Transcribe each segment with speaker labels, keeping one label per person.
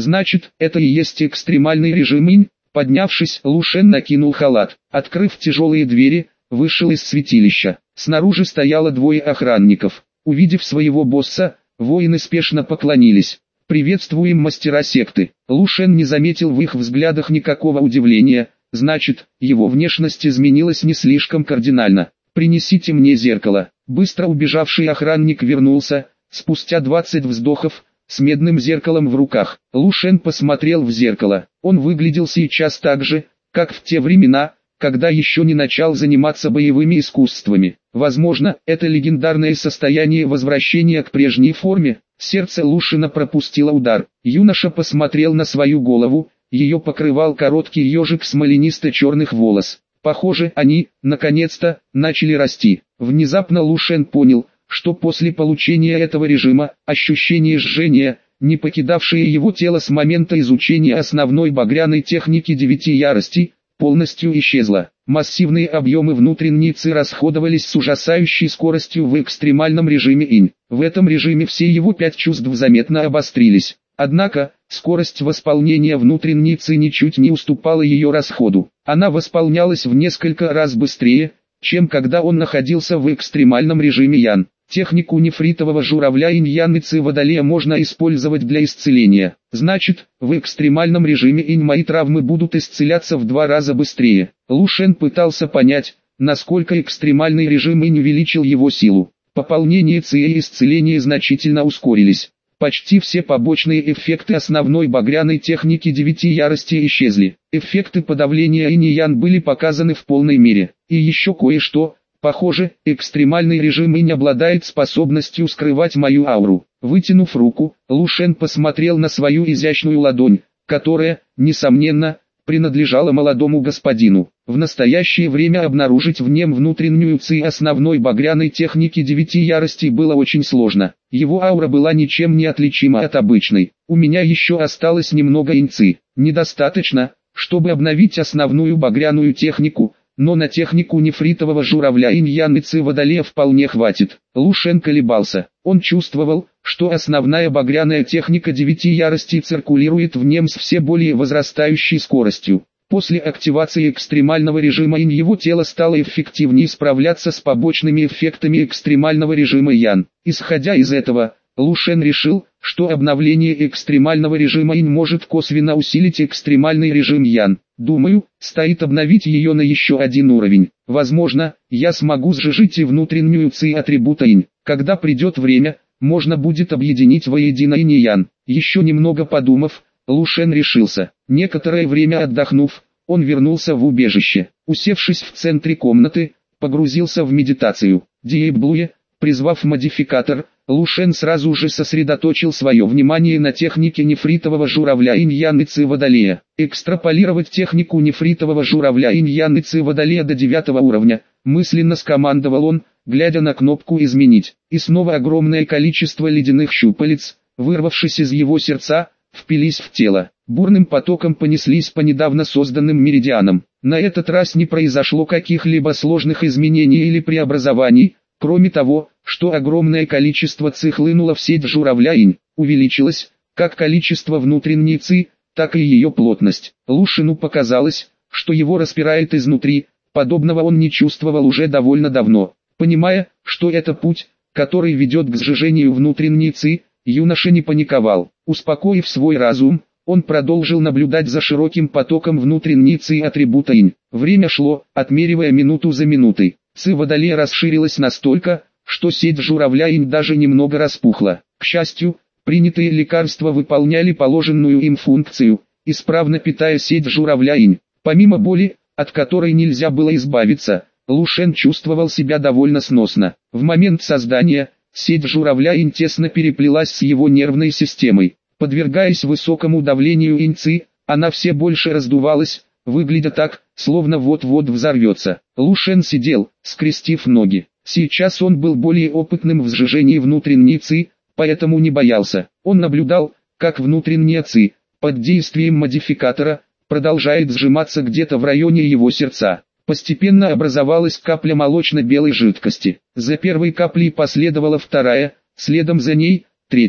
Speaker 1: Значит, это и есть экстремальный режим инь. Поднявшись, Лу Шен накинул халат. Открыв тяжелые двери, вышел из святилища. Снаружи стояло двое охранников. Увидев своего босса, воины спешно поклонились. «Приветствуем мастера секты». Лу Шен не заметил в их взглядах никакого удивления, значит, его внешность изменилась не слишком кардинально. «Принесите мне зеркало». Быстро убежавший охранник вернулся, спустя 20 вздохов, с медным зеркалом в руках. Лу Шен посмотрел в зеркало. Он выглядел сейчас так же, как в те времена, когда еще не начал заниматься боевыми искусствами. Возможно, это легендарное состояние возвращения к прежней форме. Сердце Лу Шена пропустило удар. Юноша посмотрел на свою голову, ее покрывал короткий ежик смоленисто-черных волос. Похоже, они, наконец-то, начали расти. Внезапно Лу Шен понял, что после получения этого режима, ощущение жжения, не покидавшее его тело с момента изучения основной багряной техники 9 яростей, полностью исчезло. Массивные объемы внутренней ци расходовались с ужасающей скоростью в экстремальном режиме инь. В этом режиме все его 5 чувств заметно обострились. Однако, скорость восполнения внутренней ци ничуть не уступала ее расходу. Она восполнялась в несколько раз быстрее, чем когда он находился в экстремальном режиме ян. Технику нефритового журавля инь-ян и ци водолея можно использовать для исцеления. Значит, в экстремальном режиме инь мои травмы будут исцеляться в 2 раза быстрее. Лу Шен пытался понять, насколько экстремальный режим инь увеличил его силу. Пополнение ци и исцеление значительно ускорились. Почти все побочные эффекты основной багряной техники 9 ярости исчезли. Эффекты подавления инь и ян были показаны в полной мере. И еще кое-что. Похоже, экстремальный режим инь обладает способностью скрывать мою ауру. Вытянув руку, Лу Шен посмотрел на свою изящную ладонь, которая, несомненно, принадлежала молодому господину. В настоящее время обнаружить в нем внутреннюю ци основной багряной техники 9 яростей было очень сложно. Его аура была ничем не отличима от обычной. У меня еще осталось немного инь ци. Недостаточно, чтобы обновить основную багряную технику, но на технику нефритового журавля инь-ян и ци водолея вполне хватит. Лу Шен колебался. Он чувствовал, что основная багряная техника 9 яростей циркулирует в нем с все более возрастающей скоростью. После активации экстремального режима инь его тело стало эффективнее справляться с побочными эффектами экстремального режима ян. Исходя из этого, Лу Шен решил, что обновление экстремального режима инь может косвенно усилить экстремальный режим ян. Думаю, стоит обновить ее на еще один уровень. Возможно, я смогу сжижить и внутреннюю ци атрибута инь. Когда придет время, можно будет объединить воедино инь и ян. Еще немного подумав, Лу Шен решился. Некоторое время отдохнув, он вернулся в убежище. Усевшись в центре комнаты, погрузился в медитацию. Диэблуе, призвав модификатор, Лу Шен сразу же сосредоточил свое внимание на технике нефритового журавля инь-ян и ци водолея. Экстраполировать технику нефритового журавля инь-ян и ци водолея до 9 уровня, мысленно скомандовал он, глядя на кнопку «Изменить». И снова огромное количество ледяных щупалец, вырвавшись из его сердца, впились в тело. Бурным потоком понеслись по недавно созданным меридианам. На этот раз не произошло каких-либо сложных изменений или преобразований, кроме того, что огромное количество ци хлынуло в сеть журавля инь, увеличилось, как количество внутренней ци, так и ее плотность. Лу Шену показалось, что его распирает изнутри, подобного он не чувствовал уже довольно давно. Понимая, что это путь, который ведет к сжижению внутренней ци, юноша не паниковал. Успокоив свой разум, он продолжил наблюдать за широким потоком внутренней ци атрибута инь. Время шло, отмеривая минуту за минутой. Ци водолея расширилась настолько, что сеть журавля инь даже немного распухла. К счастью, принятые лекарства выполняли положенную им функцию, исправно питая сеть журавля инь. Помимо боли, от которой нельзя было избавиться, Лу Шен чувствовал себя довольно сносно. В момент создания, сеть журавля инь тесно переплелась с его нервной системой. Подвергаясь высокому давлению инь ци, она все больше раздувалась, выглядя так, словно вот-вот взорвется. Лу Шен сидел, скрестив ноги. Сейчас он был более опытным в сжижении внутренней ци, поэтому не боялся. Он наблюдал, как внутренняя ци, под действием модификатора, продолжает сжиматься где-то в районе его сердца. Постепенно образовалась капля молочно-белой жидкости. За первой каплей последовала вторая, следом за ней, третья.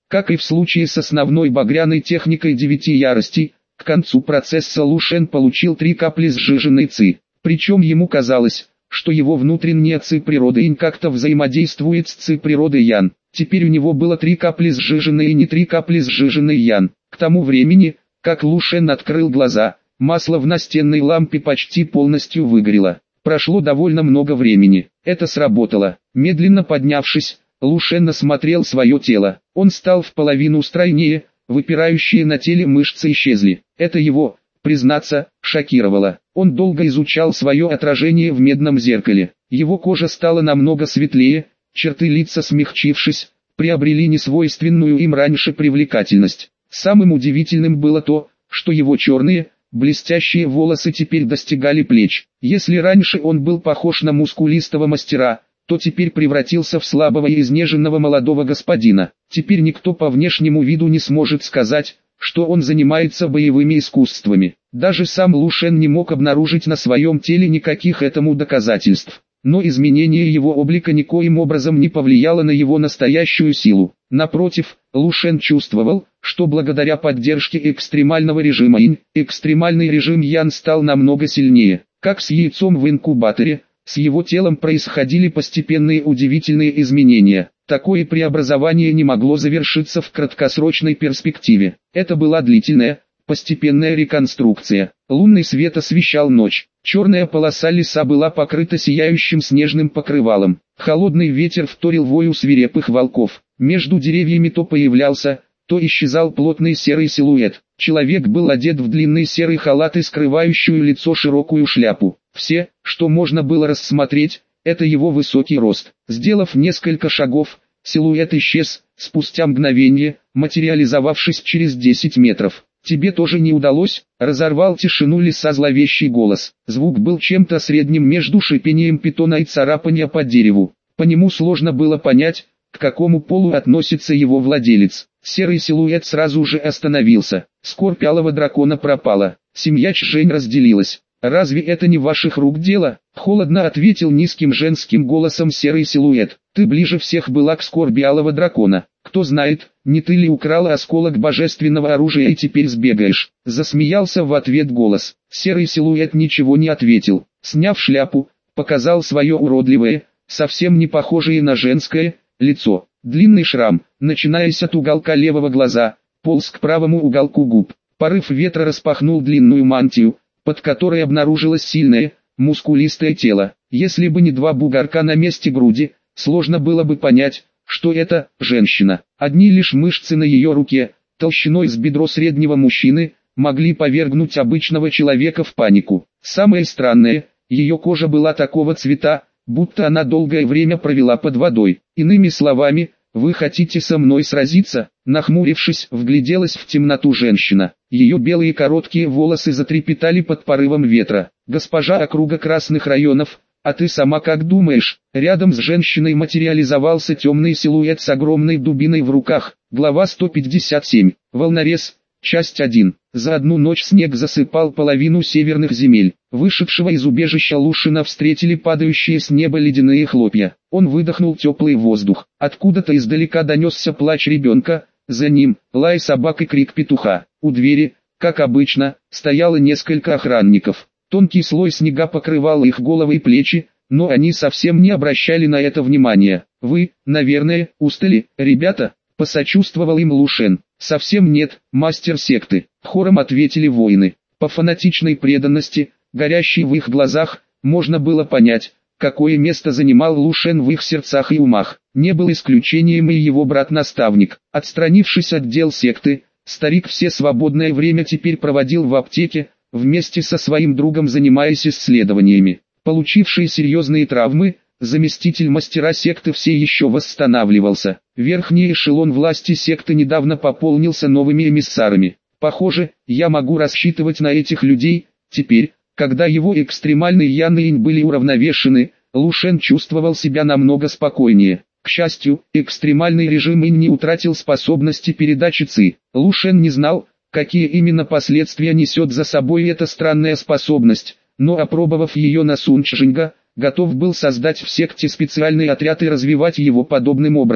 Speaker 1: Как и в случае с основной багряной техникой 9 яростей, к концу процесса Лу Шен получил 3 капли сжиженной ци. Причем ему казалось, что его внутренняя ци природы инь как-то взаимодействует с ци природы ян. Теперь у него было 3 капли сжиженной инь и 3 капли сжиженной ян. К тому времени, как Лу Шен открыл глаза, масло в настенной лампе почти полностью выгорело. Прошло довольно много времени. Это сработало. Медленно поднявшись, Лу Шен осмотрел свое тело. Он стал в половину стройнее, выпирающие на теле мышцы исчезли. Это его, признаться, шокировало. Он долго изучал свое отражение в медном зеркале. Его кожа стала намного светлее, черты лица смягчившись, приобрели несвойственную им раньше привлекательность. Самым удивительным было то, что его черные, блестящие волосы теперь достигали плеч. Если раньше он был похож на мускулистого мастера, то теперь превратился в слабого и изнеженного молодого господина. Теперь никто по внешнему виду не сможет сказать, что он занимается боевыми искусствами. Даже сам Лу Шен не мог обнаружить на своем теле никаких этому доказательств. Но изменение его облика никоим образом не повлияло на его настоящую силу. Напротив, Лу Шен чувствовал, что благодаря поддержке экстремального режима инь, экстремальный режим ян стал намного сильнее. Как с яйцом в инкубаторе, с его телом происходили постепенные удивительные изменения. Такое преобразование не могло завершиться в краткосрочной перспективе. Это была длительная, постепенная реконструкция. Лунный свет освещал ночь. Черная полоса леса была покрыта сияющим снежным покрывалом. Холодный ветер вторил вою свирепых волков. Между деревьями то появлялся, то исчезал плотный серый силуэт. Человек был одет в длинный серый халат и скрывающую лицо широкую шляпу. Все, что можно было рассмотреть, это его высокий рост. Сделав несколько шагов, силуэт исчез, спустя мгновение, материализовавшись через 10 метров. «Тебе тоже не удалось?» — разорвал тишину леса зловещий голос. Звук был чем-то средним между шипением питона и царапания по дереву. По нему сложно было понять, к какому полу относится его владелец. Серый силуэт сразу же остановился. Скорбь алого дракона пропала. Семья Чжэнь разделилась. «Разве это не ваших рук дело?» — холодно ответил низким женским голосом серый силуэт. «Ты ближе всех была к скорби алого дракона. Кто знает, не ты ли украла осколок божественного оружия и теперь сбегаешь?» Засмеялся в ответ голос. Серый силуэт ничего не ответил. Сняв шляпу, показал свое уродливое, совсем не похожее на женское, лицо. Длинный шрам, начинаясь от уголка левого глаза, полз к правому уголку губ. Порыв ветра распахнул длинную мантию, под которой обнаружилось сильное, мускулистое тело. Если бы не 2 бугорка на месте груди, сложно было бы понять, что это женщина. Одни лишь мышцы на ее руке, толщиной с бедро среднего мужчины, могли повергнуть обычного человека в панику. Самое странное, ее кожа была такого цвета, будто она долгое время провела под водой. Иными словами, «Вы хотите со мной сразиться?» Нахмурившись, вгляделась в темноту женщина. Ее белые короткие волосы затрепетали под порывом ветра. «Госпожа округа красных районов, а ты сама как думаешь?» Рядом с женщиной материализовался темный силуэт с огромной дубиной в руках. Глава 157. Волнорез. Часть 1. За одну ночь снег засыпал половину северных земель. Вышедшего из убежища Лу Шена встретили падающие с неба ледяные хлопья. Он выдохнул теплый воздух. Откуда-то издалека донесся плач ребенка, за ним лай собак и крик петуха. У двери, как обычно, стояло несколько охранников. Тонкий слой снега покрывал их головы и плечи, но они совсем не обращали на это внимания. «Вы, наверное, устали, ребята?» — посочувствовал им Лу Шен. «Совсем нет, мастер секты», — хором ответили воины. По фанатичной преданности, горящей в их глазах, можно было понять, какое место занимал Лу Шен в их сердцах и умах. Не был исключением и его брат-наставник. Отстранившись от дел секты, старик все свободное время теперь проводил в аптеке, вместе со своим другом занимаясь исследованиями. Получивший серьезные травмы, заместитель мастера секты все еще восстанавливался. Верхний эшелон власти секты недавно пополнился новыми эмиссарами. Похоже, я могу рассчитывать на этих людей. Теперь, когда его экстремальные ян и инь были уравновешены, Лу Шен чувствовал себя намного спокойнее. К счастью, экстремальный режим инь не утратил способности передачи ци. Лу Шен не знал, какие именно последствия несет за собой эта странная способность, но опробовав ее на Сун Чжэньга, готов был создать в секте специальный отряд и развивать его подобным образом.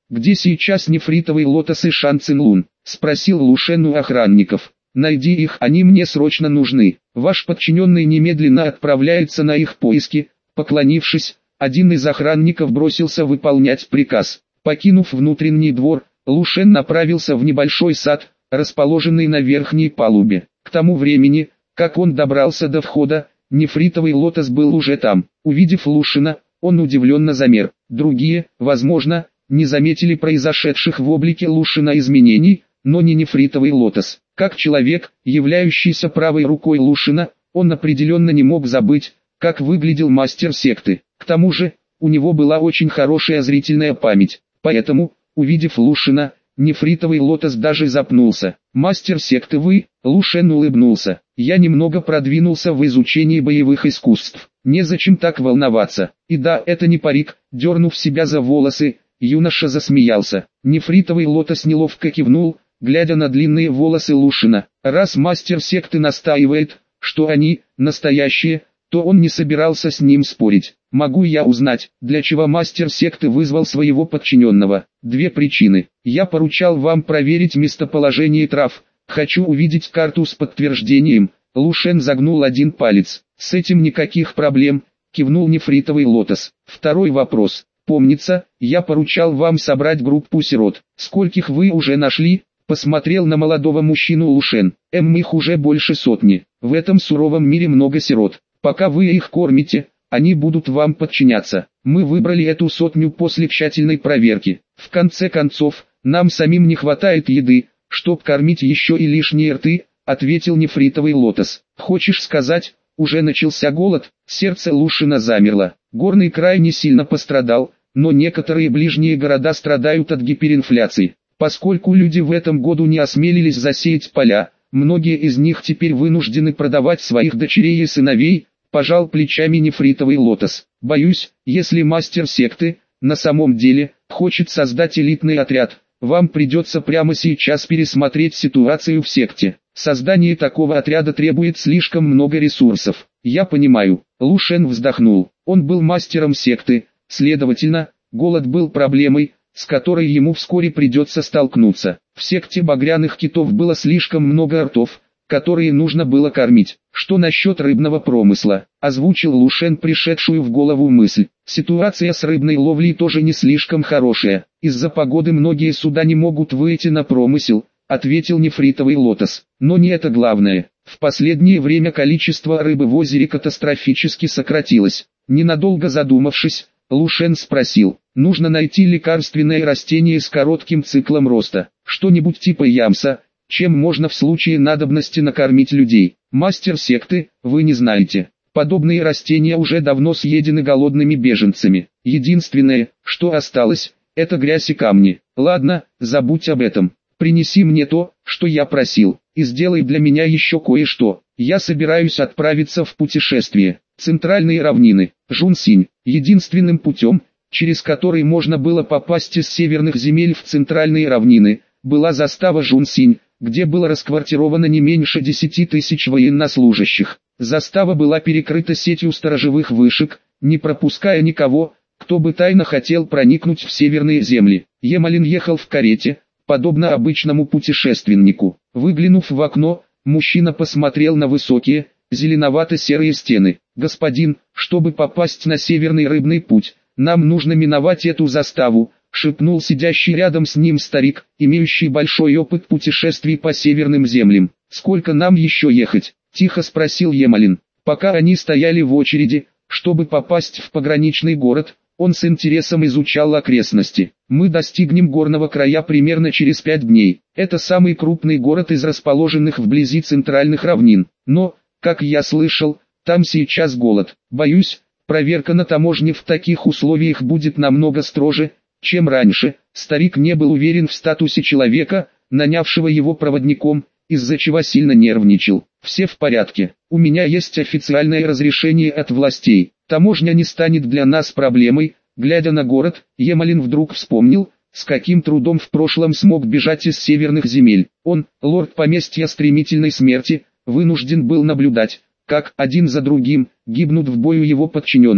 Speaker 1: «Где сейчас нефритовый лотос и Шан Цинлун?» — спросил Лушен у охранников. «Найди их, они мне срочно нужны». Ваш подчиненный немедленно отправляется на их поиски. Поклонившись, один из охранников бросился выполнять приказ. Покинув внутренний двор, Лушен направился в небольшой сад, расположенный на верхней палубе. К тому времени, как он добрался до входа, нефритовый лотос был уже там. Увидев Лушена, он удивленно замер. Другие, возможно, не заметили произошедших в облике Лушена изменений, но не нефритовый лотос. Как человек, являющийся правой рукой Лушена, он определенно не мог забыть, как выглядел мастер секты. К тому же, у него была очень хорошая зрительная память, поэтому, увидев Лушена, нефритовый лотос даже запнулся. «Мастер секты вы?» — Лушен улыбнулся. «Я немного продвинулся в изучении боевых искусств. Незачем так волноваться. И да, это не парик». Дернув себя за волосы, юноша засмеялся. Нефритовый лотос неловко кивнул, глядя на длинные волосы Лушена. Раз мастер секты настаивает, что они настоящие, то он не собирался с ним спорить. «Могу я узнать, для чего мастер секты вызвал своего подчиненного?» «Две причины. Я поручал вам проверить местоположение трав. Хочу увидеть карту с подтверждением». Лушен загнул один палец. «С этим никаких проблем», — кивнул нефритовый лотос. «Второй вопрос. Помнится, я поручал вам собрать группу сирот. Скольких вы уже нашли?» Посмотрел на молодого мужчину Лушен. Их уже больше сотни. В этом суровом мире много сирот. Пока вы их кормите, они будут вам подчиняться. Мы выбрали эту сотню после тщательной проверки. В конце концов, нам самим не хватает еды, чтоб кормить еще и лишние рты», — ответил нефритовый лотос. «Хочешь сказать, уже начался голод?» Сердце Лушена замерло. Горный край не сильно пострадал, но некоторые ближние города страдают от гиперинфляции. Поскольку люди в этом году не осмелились засеять поля, многие из них теперь вынуждены продавать своих дочерей и сыновей, пожал плечами нефритовый лотос. «Боюсь, если мастер секты, на самом деле, хочет создать элитный отряд, вам придется прямо сейчас пересмотреть ситуацию в секте. Создание такого отряда требует слишком много ресурсов». «Я понимаю». Лушен вздохнул. Он был мастером секты, следовательно, голод был проблемой, с которой ему вскоре придется столкнуться. В секте багряных китов было слишком много ртов, которые нужно было кормить. «Что насчет рыбного промысла?» — озвучил Лушен пришедшую в голову мысль. «Ситуация с рыбной ловлей тоже не слишком хорошая. Из-за погоды многие суда не могут выйти на промысел», — ответил нефритовый лотос. «Но не это главное. В последнее время количество рыбы в озере катастрофически сократилось». Ненадолго задумавшись, Лушен спросил: «Нужно найти лекарственное растение с коротким циклом роста, что-нибудь типа ямса, чем можно в случае надобности накормить людей?» «Мастер секты, вы не знаете. Подобные растения уже давно съедены голодными беженцами. Единственное, что осталось, это грязь и камни. Ладно, забудь об этом. Принеси мне то, что я просил, и сделай для меня еще кое-что. Я собираюсь отправиться в путешествие. Центральные равнины, Жунсинь, единственным путем, через который можно было попасть из северных земель в центральные равнины, была застава Жунсинь, где было расквартировано не меньше 10 тысяч военнослужащих. Застава была перекрыта сетью сторожевых вышек, не пропуская никого, кто бы тайно хотел проникнуть в северные земли. Емалин ехал в карете, подобно обычному путешественнику. Выглянув в окно, мужчина посмотрел на высокие, зеленовато-серые стены. «Господин, чтобы попасть на северный рыбный путь, нам нужно миновать эту заставу», — шепнул сидящий рядом с ним старик, имеющий большой опыт путешествий по северным землям. «Сколько нам еще ехать?» — тихо спросил Емалин. Пока они стояли в очереди, чтобы попасть в пограничный город, он с интересом изучал окрестности. «Мы достигнем горного края примерно через 5 дней. Это самый крупный город из расположенных вблизи центральных равнин. Но, как я слышал, там сейчас голод. Боюсь, проверка на таможне в таких условиях будет намного строже, чем раньше». Старик не был уверен в статусе человека, нанявшего его проводником, из-за чего сильно нервничал. «Все в порядке. У меня есть официальное разрешение от властей. Таможня не станет для нас проблемой». Глядя на город, Емалин вдруг вспомнил, с каким трудом в прошлом смог бежать из северных земель. Он, лорд поместья стремительной смерти, вынужден был наблюдать, как один за другим гибнут в бою его подчиненные.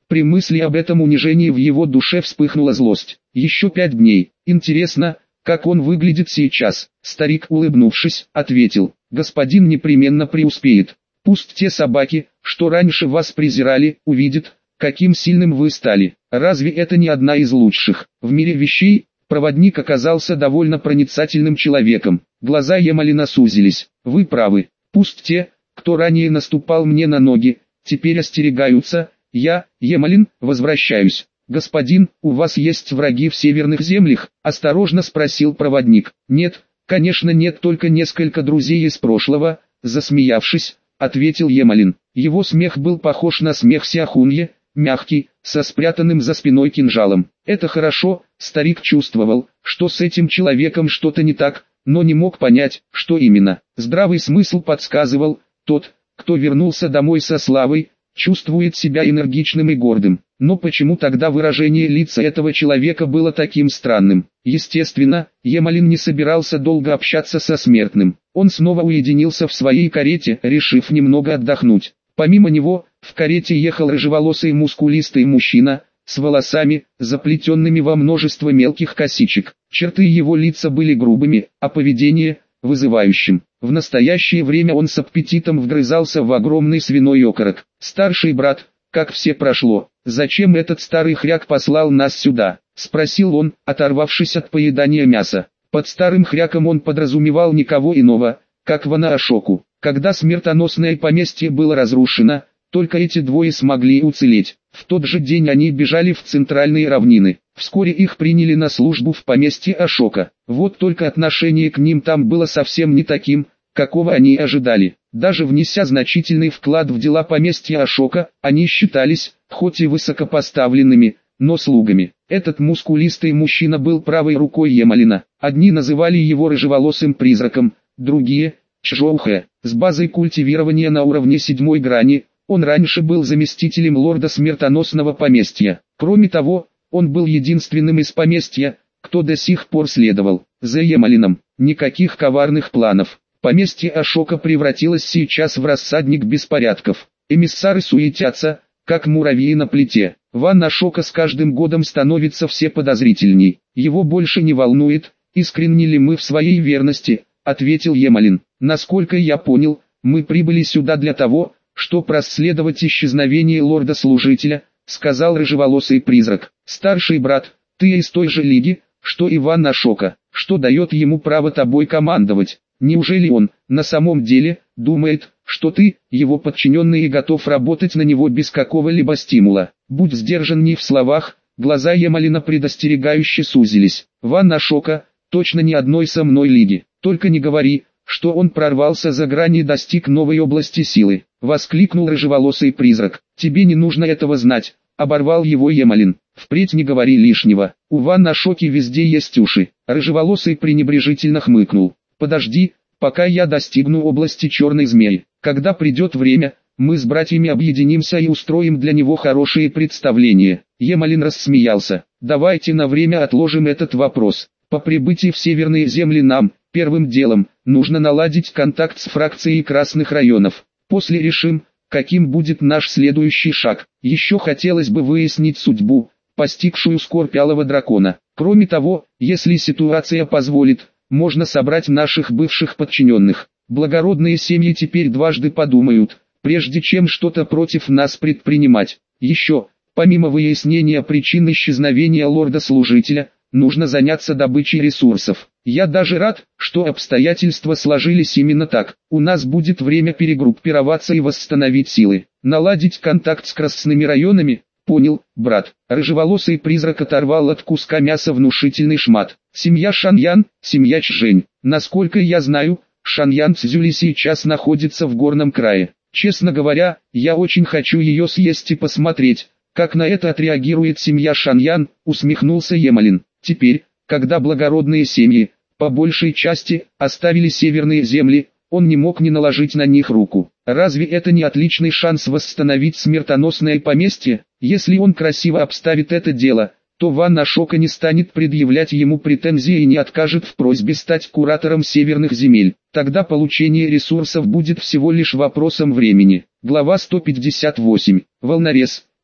Speaker 1: При мысли об этом унижении в его душе вспыхнула злость. Еще 5 дней. Интересно, как он выглядит сейчас? Старик, улыбнувшись, ответил: господин непременно преуспеет. Пусть те собаки, что раньше вас презирали, увидят, каким сильным вы стали. Разве это не одна из лучших в мире вещей? Проводник оказался довольно проницательным человеком. Глаза Емалина сузились. Вы правы. Пусть те, кто ранее наступал мне на ноги, теперь остерегаются. Я, Емалин, возвращаюсь. Господин, у вас есть враги в северных землях? Осторожно спросил проводник. Нет, конечно нет, только несколько друзей из прошлого. Засмеявшись, ответил Емалин. Его смех был похож на смех Сяхунье, мягкий, со спрятанным за спиной кинжалом. Это хорошо, старик чувствовал, что с этим человеком что-то не так, но не мог понять, что именно. Здравый смысл подсказывал: тот, кто вернулся домой со славой, чувствует себя энергичным и гордым. Но почему тогда выражение лица этого человека было таким странным? Естественно, Емалин не собирался долго общаться со смертным. Он снова уединился в своей карете, решив немного отдохнуть. Помимо него, в карете ехал рыжеволосый мускулистый мужчина, с волосами, заплетенными во множество мелких косичек. Черты его лица были грубыми, а поведение – вызывающим. В настоящее время он с аппетитом вгрызался в огромный свиной окорок. «Старший брат, как все прошло? Зачем этот старый хряк послал нас сюда?» – спросил он, оторвавшись от поедания мяса. Под старым хряком он подразумевал никого иного, как Вана Ашоку. Когда смертоносное поместье было разрушено, только эти двое смогли уцелеть. В тот же день они бежали в центральные равнины. Вскоре их приняли на службу в поместье Ашока. Вот только отношение к ним там было совсем не таким, какого они ожидали. Даже внеся значительный вклад в дела поместья Ашока, они считались, хоть и высокопоставленными, но слугами. Этот мускулистый мужчина был правой рукой Емалина. Одни называли его рыжеволосым призраком, другие – Чжоухэ. С базой культивирования на уровне 7 грани, он раньше был заместителем лорда смертоносного поместья. Кроме того, он был единственным из поместья, кто до сих пор следовал за Емалином. Никаких коварных планов. Поместье Ашока превратилось сейчас в рассадник беспорядков. Эмиссары суетятся, как муравьи на плите. Ван Ашока с каждым годом становится все подозрительней. Его больше не волнует, искренни ли мы в своей верности, ответил Емалин. Насколько я понял, мы прибыли сюда для того, чтобы расследовать исчезновение лорда-служителя, сказал рыжеволосый призрак. Старший брат, ты из той же лиги, что и Ван Ашока, что дает ему право тобой командовать. Неужели он, на самом деле, думает, что ты, его подчиненный, и готов работать на него без какого-либо стимула? Будь сдержанней в словах, глаза Емалина предостерегающе сузились. Ван Ашока, точно ни одной со мной лиги. Только не говори, что он прорвался за грани и достиг новой области силы. Воскликнул рыжеволосый призрак. Тебе не нужно этого знать, оборвал его Емалин. Впредь не говори лишнего. У Ван Ашоки везде есть уши. Рыжеволосый пренебрежительно хмыкнул. Подожди, пока я достигну области черной змеи. Когда придет время, мы с братьями объединимся и устроим для него хорошие представления. Емалин рассмеялся. Давайте на время отложим этот вопрос. По прибытии в северные земли нам, первым делом, нужно наладить контакт с фракцией красных районов. После решим, каким будет наш следующий шаг. Еще хотелось бы выяснить судьбу, постигшую скорбь Алого Дракона. Кроме того, если ситуация позволит, можно собрать наших бывших подчиненных. Благородные семьи теперь дважды подумают, прежде чем что-то против нас предпринимать. Еще, помимо выяснения причин исчезновения лорда-служителя, нужно заняться добычей ресурсов. Я даже рад, что обстоятельства сложились именно так. У нас будет время перегруппироваться и восстановить силы. Наладить контакт с красными районами? Понял, брат. Рыжеволосый призрак оторвал от куска мяса внушительный шмат. Семья Шаньян, семья Чжэнь. Насколько я знаю, Шаньян Цзюли сейчас находится в горном крае. Честно говоря, я очень хочу ее съесть и посмотреть, как на это отреагирует семья Шаньян, усмехнулся Емалин. Теперь, когда благородные семьи, по большей части, оставили северные земли, он не мог не наложить на них руку. Разве это не отличный шанс восстановить смертоносное поместье? Если он красиво обставит это дело, то Ван Ашока не станет предъявлять ему претензии и не откажет в просьбе стать куратором северных земель. Тогда получение ресурсов будет всего лишь вопросом времени. Глава 158. Волнорез.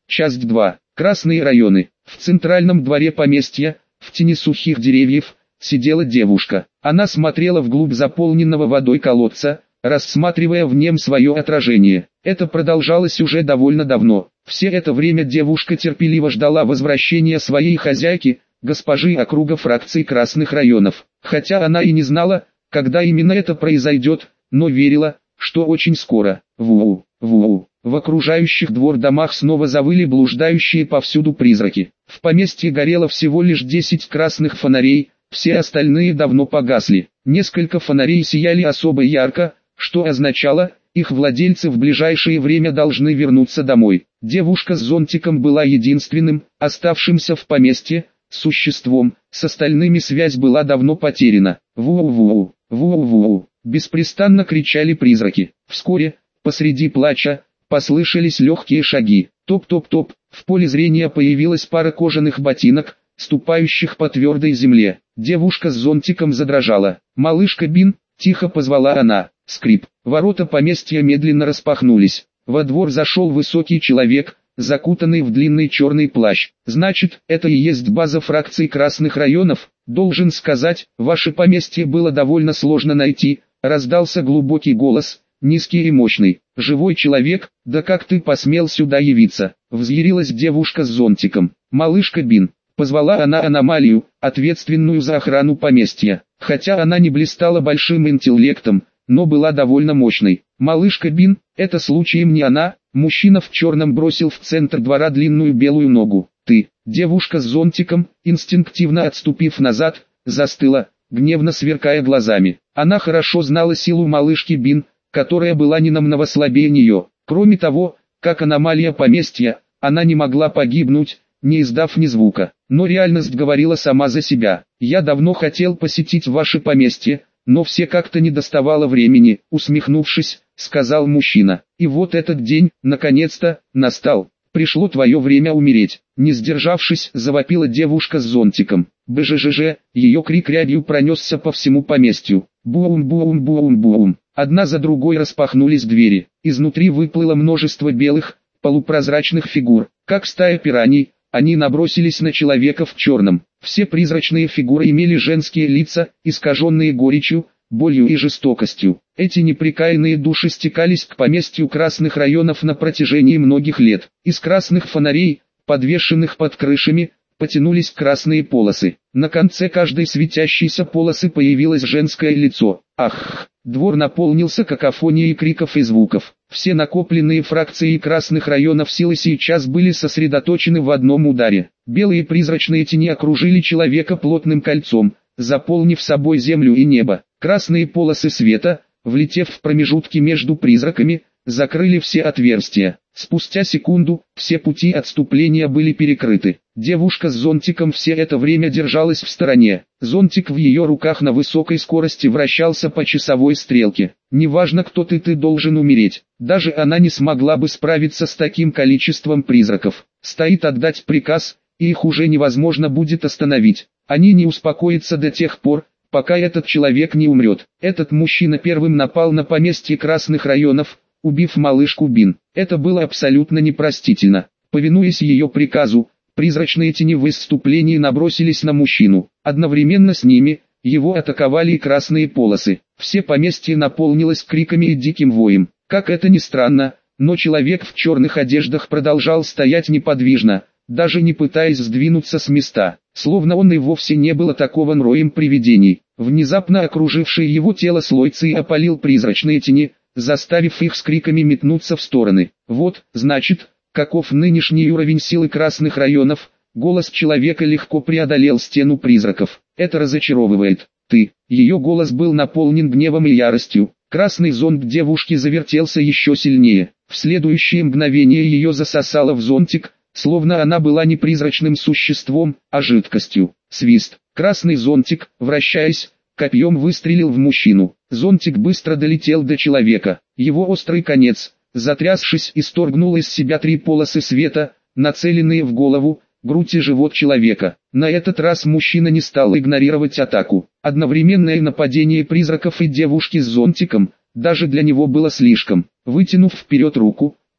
Speaker 1: Часть 2. Красные районы. В центральном дворе поместья, в тени сухих деревьев, сидела девушка. Она смотрела вглубь заполненного водой колодца, рассматривая в нем свое отражение. Это продолжалось уже довольно давно. Все это время девушка терпеливо ждала возвращения своей хозяйки, госпожи округа фракции Красных районов. Хотя она и не знала, когда именно это произойдет, но верила, что очень скоро. Вуу, вуу. В окружающих двор домах снова завыли блуждающие повсюду призраки. В поместье горело всего лишь 10 красных фонарей, все остальные давно погасли. Несколько фонарей сияли особо ярко, что означало, их владельцы в ближайшее время должны вернуться домой. Девушка с зонтиком была единственным, оставшимся в поместье, существом, с остальными связь была давно потеряна. Вуу-вуу, вуу-вуу, беспрестанно кричали призраки. Вскоре, посреди плача, послышались легкие шаги. Топ-топ-топ, в поле зрения появилась пара кожаных ботинок, ступающих по твердой земле. Девушка с зонтиком задрожала. «Малышка Бин», — тихо позвала она. Скрип. Ворота поместья медленно распахнулись. Во двор зашел высокий человек, закутанный в длинный черный плащ. «Значит, это и есть база фракции Красных районов? Должен сказать, ваше поместье было довольно сложно найти», — раздался глубокий голос, низкий и мощный. «Живой человек, да как ты посмел сюда явиться?» — взъярилась девушка с зонтиком. «Малышка Бин», — позвала она аномалию, ответственную за охрану поместья. Хотя она не блистала большим интеллектом, но была довольно мощной. «Малышка Бин, это случаем не она?» Мужчина в черном бросил в центр двора длинную белую ногу. «Ты». Девушка с зонтиком, инстинктивно отступив назад, застыла, гневно сверкая глазами. Она хорошо знала силу малышки Бин, которая была ненамного слабее нее. Кроме того, как аномалия поместья, она не могла погибнуть, не издав ни звука. Но реальность говорила сама за себя. «Я давно хотел посетить ваше поместье, но все как-то не доставало времени», — усмехнувшись, сказал мужчина. «И вот этот день, наконец-то, настал. Пришло твое время умереть». Не сдержавшись, завопила девушка с зонтиком. «Бжжж», ее крик рябью пронесся по всему поместью. Бум-бум-бум-бум. Одна за другой распахнулись двери. Изнутри выплыло множество белых, полупрозрачных фигур. Как стая пираний, они набросились на человека в черном. Все призрачные фигуры имели женские лица, искаженные горечью, болью и жестокостью. Эти неприкаянные души стекались к поместью Красных районов на протяжении многих лет. Из красных фонарей, подвешенных под крышами, потянулись красные полосы. На конце каждой светящейся полосы появилось женское лицо. Ах! Двор наполнился какофонией криков и звуков. Все накопленные фракции Красных районов силы сейчас были сосредоточены в одном ударе. Белые призрачные тени окружили человека плотным кольцом, заполнив собой землю и небо. Красные полосы света, влетев в промежутки между призраками, закрыли все отверстия. Спустя секунду, все пути отступления были перекрыты. Девушка с зонтиком все это время держалась в стороне. Зонтик в ее руках на высокой скорости вращался по часовой стрелке. «Неважно кто ты должен умереть». Даже она не смогла бы справиться с таким количеством призраков. Стоит отдать приказ, и их уже невозможно будет остановить. Они не успокоятся до тех пор, пока этот человек не умрет. Этот мужчина первым напал на поместье Красных районов, убив малышку Бин. Это было абсолютно непростительно. Повинуясь ее приказу, призрачные тени в выступлении набросились на мужчину. Одновременно с ними, его атаковали и красные полосы. Все поместье наполнилось криками и диким воем. Как это ни странно, но человек в черных одеждах продолжал стоять неподвижно, даже не пытаясь сдвинуться с места, словно он и вовсе не был атакован роем привидений. Внезапно окруживший его тело слой ци опалил призрачные тени, заставив их с криками метнуться в стороны. «Вот, значит, каков нынешний уровень силы Красных районов», голос человека легко преодолел стену призраков. «Это разочаровывает. Ты». Ее голос был наполнен гневом и яростью. Красный зонт девушки завертелся еще сильнее. В следующее мгновение ее засосало в зонтик, словно она была не призрачным существом, а жидкостью. Свист. Красный зонтик, вращаясь, копьем выстрелил в мужчину. Зонтик быстро долетел до человека. Его острый конец, затрясшись, исторгнул из себя 3 полосы света, нацеленные в голову, грудь и живот человека. На этот раз мужчина не стал игнорировать атаку. Одновременное нападение призраков и девушки с зонтиком, даже для него было слишком. Вытянув вперед руку,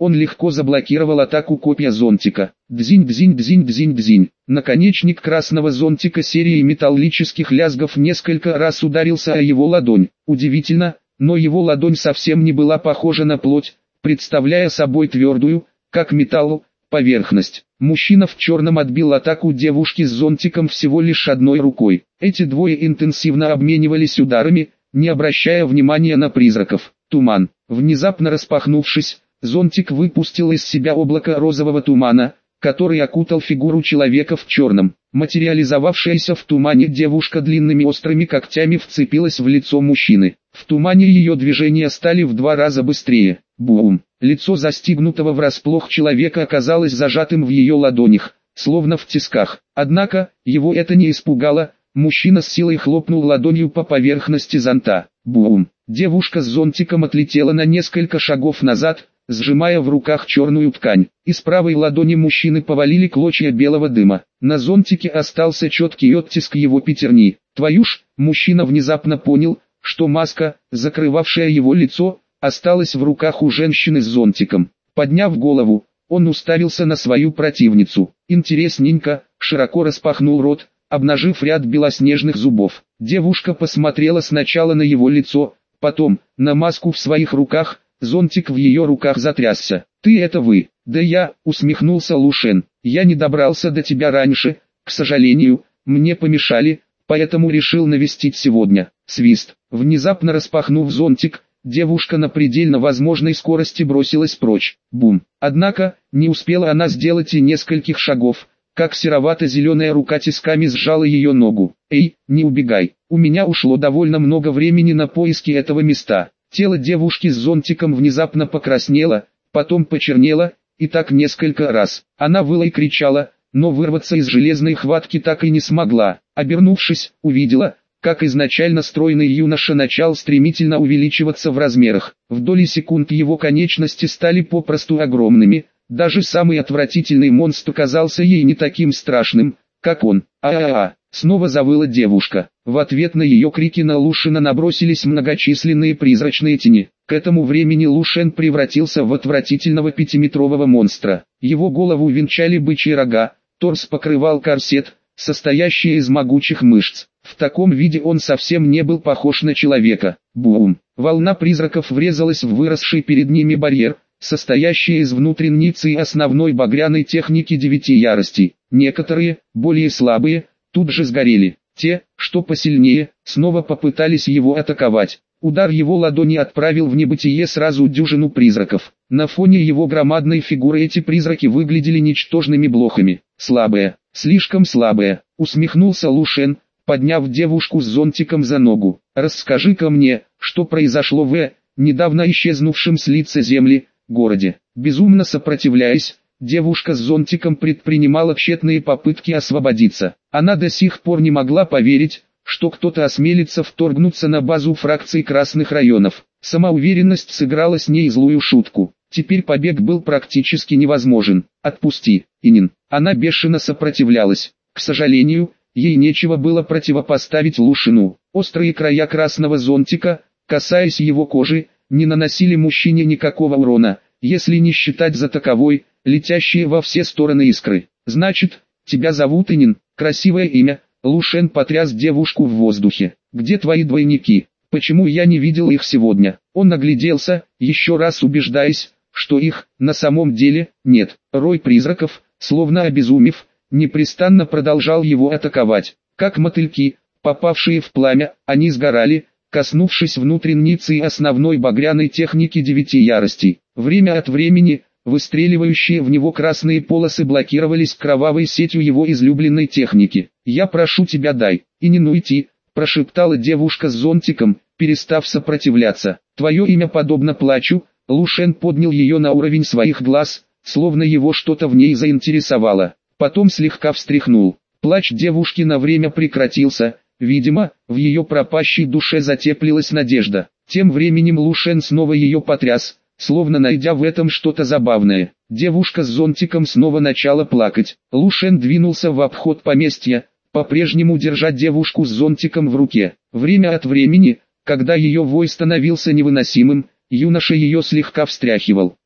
Speaker 1: Он легко заблокировал атаку копья зонтика. Дзинь-дзинь-дзинь-дзинь-дзинь. Наконечник красного зонтика серии металлических лязгов несколько раз ударился о его ладонь. Удивительно, но его ладонь совсем не была похожа на плоть, представляя собой твердую, как металл, поверхность. Мужчина в черном отбил атаку девушки с зонтиком всего лишь одной рукой. Эти двое интенсивно обменивались ударами, не обращая внимания на призраков. Туман. Внезапно распахнувшись, зонтик выпустил из себя облако розового тумана, который окутал фигуру человека в черном. Материализовавшаяся в тумане девушка длинными острыми когтями вцепилась в лицо мужчины. В тумане ее движения стали в 2 раза быстрее. Бум! Лицо застигнутого врасплох человека оказалось зажатым в ее ладонях, словно в тисках. Однако, его это не испугало, мужчина с силой хлопнул ладонью по поверхности зонта. Бум! Девушка с зонтиком отлетела на несколько шагов назад, сжимая в руках черную ткань. Из правой ладони мужчины повалили клочья белого дыма. На зонтике остался четкий оттиск его пятерни. Твою ж, мужчина внезапно понял, что маска, закрывавшая его лицо, осталась в руках у женщины с зонтиком. Подняв голову, он уставился на свою противницу. Интересненько, широко распахнул рот, обнажив ряд белоснежных зубов. Девушка посмотрела сначала на его лицо, потом на маску в своих руках. Зонтик в ее руках затрясся. «Ты это вы?» «Да я», — усмехнулся Лу Шен. «Я не добрался до тебя раньше, к сожалению, мне помешали, поэтому решил навестить сегодня». Свист. Внезапно распахнув зонтик, девушка на предельно возможной скорости бросилась прочь. Бум. Однако, не успела она сделать и нескольких шагов, как серовато-зеленая рука тисками сжала ее ногу. «Эй, не убегай, у меня ушло довольно много времени на поиски этого места». Тело девушки с зонтиком внезапно покраснело, потом почернело, и так несколько раз. Она выла и кричала, но вырваться из железной хватки так и не смогла. Обернувшись, увидела, как изначально стройный юноша начал стремительно увеличиваться в размерах. В доли секунд его конечности стали попросту огромными, даже самый отвратительный монстр казался ей не таким страшным, как он. А-а-а! Снова завыла девушка. В ответ на ее крики на Лу Шена набросились многочисленные призрачные тени. К этому времени Лу Шен превратился в отвратительного 5-метрового монстра. Его голову венчали бычьи рога, торс покрывал корсет, состоящий из могучих мышц. В таком виде он совсем не был похож на человека. Бум! Волна призраков врезалась в выросший перед ними барьер, состоящий из внутренницы и основной багряной техники 9 яростей. Некоторые, более слабые, тут же сгорели. Те, что посильнее, снова попытались его атаковать. Удар его ладони отправил в небытие сразу дюжину призраков. На фоне его громадной фигуры эти призраки выглядели ничтожными блохами. «Слабая, слишком слабая», — усмехнулся Лу Шен, подняв девушку с зонтиком за ногу. «Расскажи-ка мне, что произошло в недавно исчезнувшем с лица земли городе». Безумно сопротивляясь, девушка с зонтиком предпринимала тщетные попытки освободиться. Она до сих пор не могла поверить, что кто-то осмелится вторгнуться на базу фракций красных районов. Самоуверенность сыграла с ней злую шутку. Теперь побег был практически невозможен. «Отпусти, Инин». Она бешено сопротивлялась. К сожалению, ей нечего было противопоставить Лу Шену. Острые края красного зонтика, касаясь его кожи, не наносили мужчине никакого урона, если не считать за таковой, летящие во все стороны искры. «Значит, тебя зовут Инин, красивое имя». Лу Шен потряс девушку в воздухе. «Где твои двойники? Почему я не видел их сегодня?» Он огляделся, еще раз убеждаясь, что их, на самом деле, нет. Рой призраков, словно обезумев, непрестанно продолжал его атаковать. Как мотыльки, попавшие в пламя, они сгорали, коснувшись внутренницы и основной багряной техники 9 яростей. Время от времени, выстреливающие в него красные полосы блокировались кровавой сетью его излюбленной техники. «Я прошу тебя, дай, и не уйти», – прошептала девушка с зонтиком, перестав сопротивляться. «Твое имя подобно плачу». Лу Шен поднял ее на уровень своих глаз, словно его что-то в ней заинтересовало. Потом слегка встряхнул. Плач девушки на время прекратился. Видимо, в ее пропащей душе затеплилась надежда. Тем временем Лу Шен снова ее потряс, словно найдя в этом что-то забавное. Девушка с зонтиком снова начала плакать. Лу Шен двинулся в обход поместья, по-прежнему держа девушку с зонтиком в руке. Время от времени, когда ее вой становился невыносимым, юноша ее слегка встряхивал.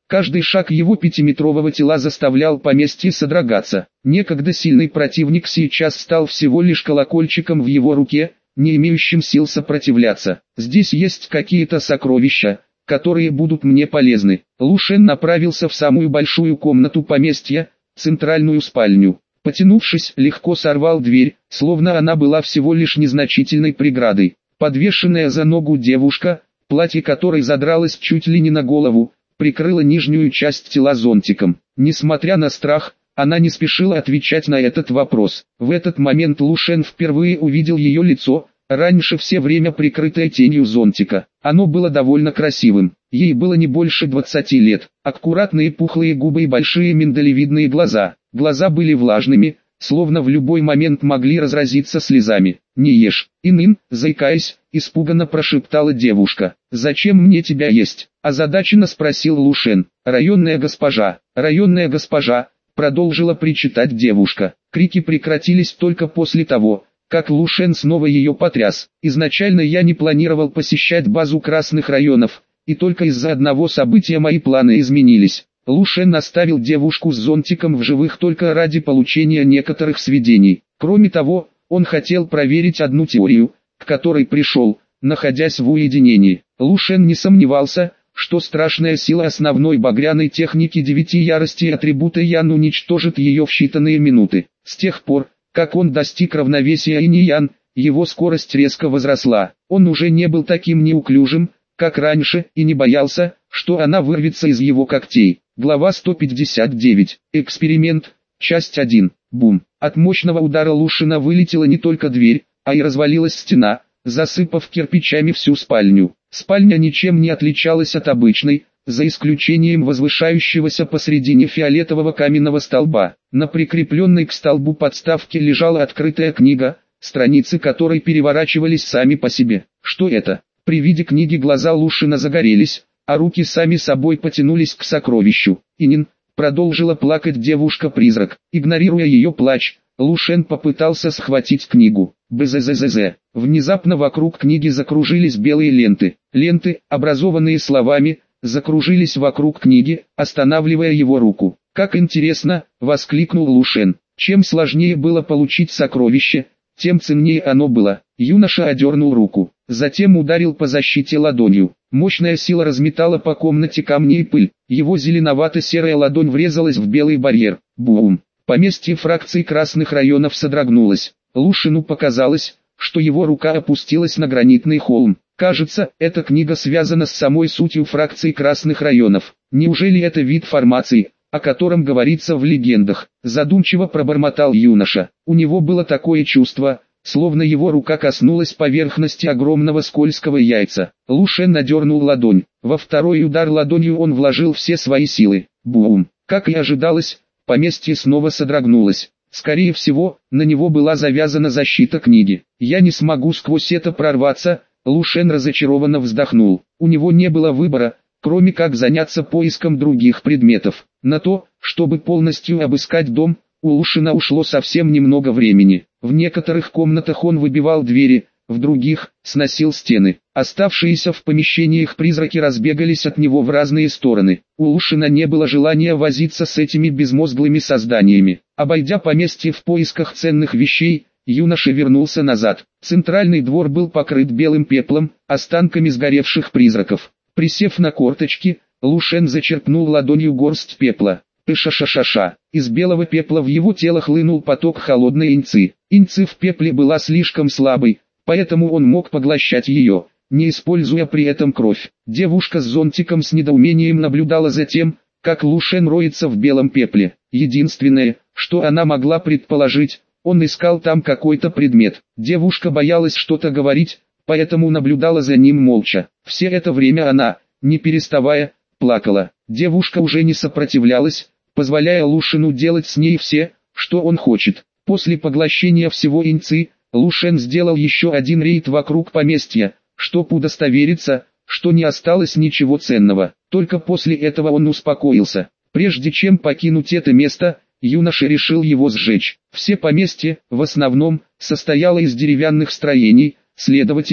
Speaker 1: Каждый шаг его пятиметрового тела заставлял поместье содрогаться. Некогда сильный противник сейчас стал всего лишь колокольчиком в его руке, не имеющим сил сопротивляться. Здесь есть какие-то сокровища, которые будут мне полезны. Лу Шен направился в самую большую комнату поместья, центральную спальню. Потянувшись, легко сорвал дверь, словно она была всего лишь незначительной преградой. Подвешенная за ногу девушка, платье которой задралось чуть ли не на голову, прикрыла нижнюю часть тела зонтиком. Несмотря на страх, она не спешила отвечать на этот вопрос. В этот момент Лу Шен впервые увидел ее лицо, раньше все время прикрытое тенью зонтика. Оно было довольно красивым. Ей было не больше 20 лет. Аккуратные пухлые губы и большие миндалевидные глаза. Глаза были влажными, словно в любой момент могли разразиться слезами. «Не ешь, Ин-Ин», заикаясь, испуганно прошептала девушка. «Зачем мне тебя есть?» – озадаченно спросил Лу Шен. «Районная госпожа, продолжила причитать девушка. Крики прекратились только после того, как Лу Шен снова ее потряс. «Изначально я не планировал посещать базу красных районов, и только из-за одного события мои планы изменились». Лу Шен оставил девушку с зонтиком в живых только ради получения некоторых сведений. Кроме того, он хотел проверить одну теорию, к которой пришел, находясь в уединении. Лу Шен не сомневался, что страшная сила основной багряной техники 9 яростей атрибута Ян уничтожит ее в считанные минуты. С тех пор, как он достиг равновесия инь-ян, его скорость резко возросла. Он уже не был таким неуклюжим, как раньше, и не боялся, что она вырвется из его когтей. Глава 159. Эксперимент. Часть 1. Бум. От мощного удара Лу Шена вылетела не только дверь, а и развалилась стена, засыпав кирпичами всю спальню. Спальня ничем не отличалась от обычной, за исключением возвышающегося посредине фиолетового каменного столба. На прикрепленной к столбу подставке лежала открытая книга, страницы которой переворачивались сами по себе. Что это? При виде книги глаза Лу Шена загорелись, а руки сами собой потянулись к сокровищу. «Инин», продолжила плакать девушка-призрак. Игнорируя ее плач, Лу Шен попытался схватить книгу. Бзззз. Внезапно вокруг книги закружились белые ленты. Ленты, образованные словами, закружились вокруг книги, останавливая его руку. «Как интересно!» — воскликнул Лу Шен. Чем сложнее было получить сокровище, тем ценнее оно было. Юноша одернул руку, затем ударил по защите ладонью. Мощная сила разметала по комнате камни и пыль. Его зеленовато-серая ладонь врезалась в белый барьер. Бум! Поместье фракции красных районов содрогнулось. Лу Шену показалось, что его рука опустилась на гранитный холм. Кажется, эта книга связана с самой сутью фракции красных районов. Неужели это вид формации, о котором говорится в легендах? Задумчиво пробормотал юноша. У него было такое чувство, словно его рука коснулась поверхности огромного скользкого яйца. Лу Шен надернул ладонь. Во второй удар ладонью он вложил все свои силы. Бум! Как и ожидалось, поместье снова содрогнулось. Скорее всего, на него была завязана защита книги. «Я не смогу сквозь это прорваться», — Лу Шен разочарованно вздохнул. У него не было выбора, кроме как заняться поиском других предметов. На то, чтобы полностью обыскать дом, у Лу Шена ушло совсем немного времени. В некоторых комнатах он выбивал двери, в других – сносил стены. Оставшиеся в помещениях призраки разбегались от него в разные стороны. У Лу Шена не было желания возиться с этими безмозглыми созданиями. Обойдя поместье в поисках ценных вещей, юноша вернулся назад. Центральный двор был покрыт белым пеплом, останками сгоревших призраков. Присев на корточки, Лу Шен зачерпнул ладонью горсть пепла. Ша-ша-ша-ша. Из белого пепла в его тело хлынул поток холодной иньци. Иньци в пепле была слишком слабой, поэтому он мог поглощать ее, не используя при этом кровь. Девушка с зонтиком с недоумением наблюдала за тем, как Лу Шен роется в белом пепле. Единственное, что она могла предположить, он искал там какой-то предмет. Девушка боялась что-то говорить, поэтому наблюдала за ним молча. Все это время она, не переставая, плакала. Девушка уже не сопротивлялась, позволяя Лу Шену делать с ней все, что он хочет. После поглощения всего иньци, Лу Шен сделал еще один рейд вокруг поместья, чтобы удостовериться, что не осталось ничего ценного. Только после этого он успокоился. Прежде чем покинуть это место, юноша решил его сжечь. Все поместье, в основном, состояло из деревянных строений, следовательно,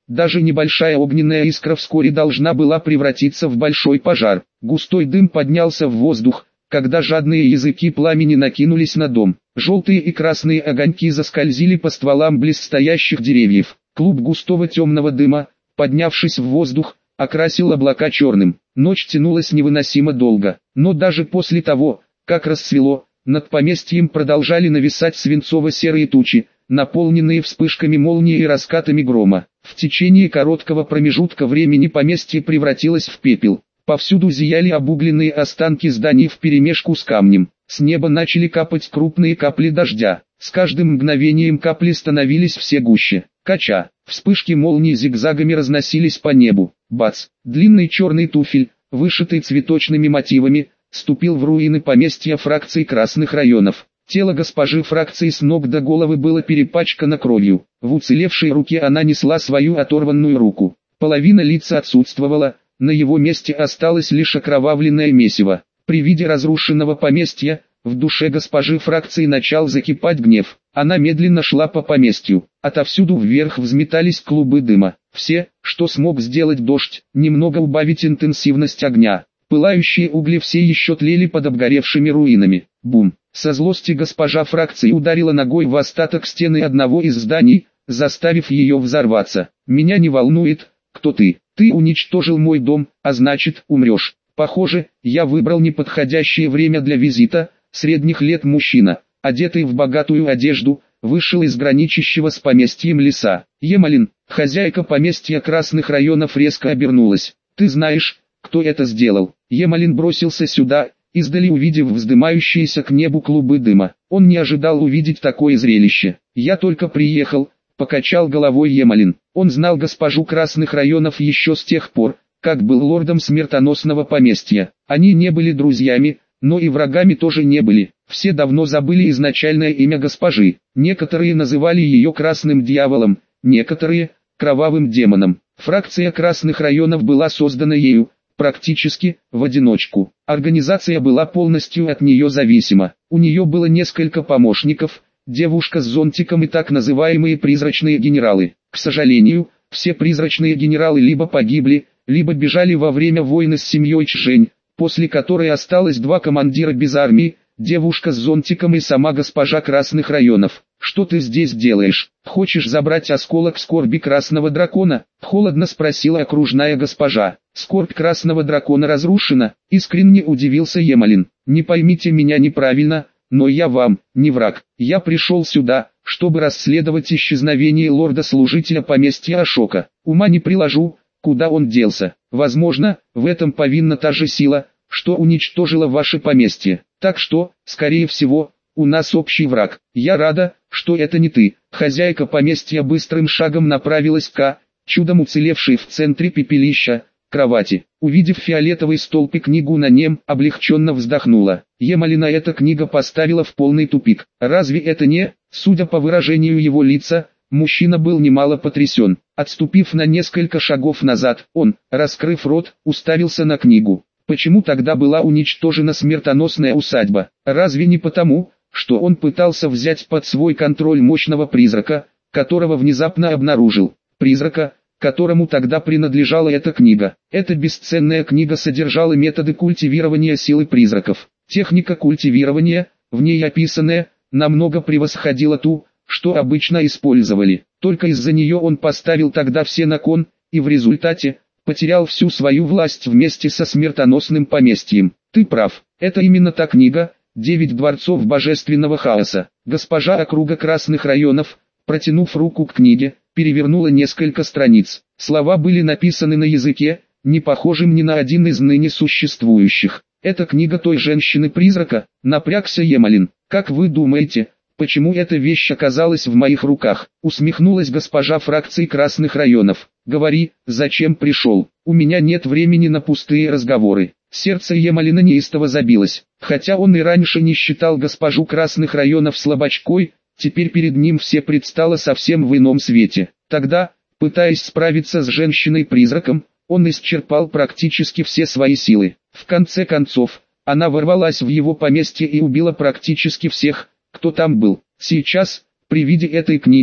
Speaker 1: Даже небольшая огненная искра вскоре должна была превратиться в большой пожар. Густой дым поднялся в воздух, когда жадные языки пламени накинулись на дом. Желтые и красные огоньки заскользили по стволам близстоящих деревьев. Клуб густого темного дыма, поднявшись в воздух, окрасил облака черным. Ночь тянулась невыносимо долго, но даже после того, как рассвело, над поместьем продолжали нависать свинцово-серые тучи, наполненные вспышками молнии и раскатами грома. В течение короткого промежутка времени поместье превратилось в пепел. Повсюду зияли обугленные останки зданий вперемешку с камнем. С неба начали капать крупные капли дождя. С каждым мгновением капли становились все гуще. Кача, вспышки молний зигзагами разносились по небу. Бац! Длинный черный туфель, вышитый цветочными мотивами, ступил в руины поместья фракции красных районов. Тело госпожи фракции с ног до головы было перепачкано кровью. В уцелевшей руке она несла свою оторванную руку. Половина лица отсутствовала, на его месте осталось лишь окровавленное месиво. При виде разрушенного поместья, в душе госпожи фракции начал закипать гнев. Она медленно шла по поместью. Отовсюду вверх взметались клубы дыма. Все, что смог сделать дождь, немного убавить интенсивность огня. Пылающие угли все еще тлели под обгоревшими руинами. Бум! Со злости госпожа фракции ударила ногой в остаток стены одного из зданий, заставив ее взорваться. «Меня не волнует, кто ты. Ты уничтожил мой дом, а значит, умрешь. Похоже, я выбрал неподходящее время для визита». Средних лет мужчина, одетый в богатую одежду, вышел из граничащего с поместьем леса. Емалин, хозяйка поместья красных районов, резко обернулась. «Ты знаешь, кто это сделал?» Емалин бросился сюда, издали увидев вздымающиеся к небу клубы дыма. Он не ожидал увидеть такое зрелище. «Я только приехал», — покачал головой Емалин. Он знал госпожу красных районов еще с тех пор, как был лордом смертоносного поместья. Они не были друзьями, но и врагами тоже не были. Все давно забыли изначальное имя госпожи. Некоторые называли ее красным дьяволом, некоторые — кровавым демоном. Фракция красных районов была создана ею, практически, в одиночку. Организация была полностью от нее зависима. У нее было несколько помощников, девушка с зонтиком и так называемые призрачные генералы. К сожалению, все призрачные генералы либо погибли, либо бежали во время войны с семьей Чжэнь, после которой осталось два командира без армии, девушка с зонтиком и сама госпожа красных районов. «Что ты здесь делаешь? Хочешь забрать осколок скорби красного дракона?» — холодно спросила окружная госпожа. «Скорбь красного дракона разрушена?» — искренне удивился Емалин. «Не поймите меня неправильно, но я вам не враг. Я пришел сюда, чтобы расследовать исчезновение лорда-служителя поместья Ашока. Ума не приложу, куда он делся. Возможно, в этом повинна та же сила, что уничтожила ваше поместье. Так что, скорее всего, у нас общий враг. Я рада, что это не ты». Хозяйка поместья быстрым шагом направилась к чудом уцелевшей в центре пепелища кровати. Увидев фиолетовый столб и книгу на нем, облегченно вздохнула. Емалина эта книга поставила в полный тупик. Разве это не? Судя по выражению его лица, мужчина был немало потрясен. Отступив на несколько шагов назад, он, раскрыв рот, уставился на книгу. Почему тогда была уничтожена смертоносная усадьба? Разве не потому, что он пытался взять под свой контроль мощного призрака, которого внезапно обнаружил? Призрака, которому тогда принадлежала эта книга. Эта бесценная книга содержала методы культивирования силы призраков. Техника культивирования, в ней описанная, намного превосходила ту, что обычно использовали. Только из-за нее он поставил тогда все на кон, и в результате потерял всю свою власть вместе со смертоносным поместьем. Ты прав, это именно та книга, 9 дворцов божественного хаоса. Госпожа округа красных районов, протянув руку к книге, перевернула несколько страниц. Слова были написаны на языке, не похожем ни на один из ныне существующих. «Это книга той женщины-призрака», — напрягся Емалин. «Как вы думаете, почему эта вещь оказалась в моих руках?» — усмехнулась госпожа фракции красных районов. «Говори, зачем пришел? У меня нет времени на пустые разговоры». Сердце Емалина неистово забилось. Хотя он и раньше не считал госпожу красных районов слабачкой, теперь перед ним все предстало совсем в ином свете. Тогда, пытаясь справиться с женщиной-призраком, он исчерпал практически все свои силы. В конце концов, она ворвалась в его поместье и убила практически всех, кто там был. Сейчас, при виде этой книги,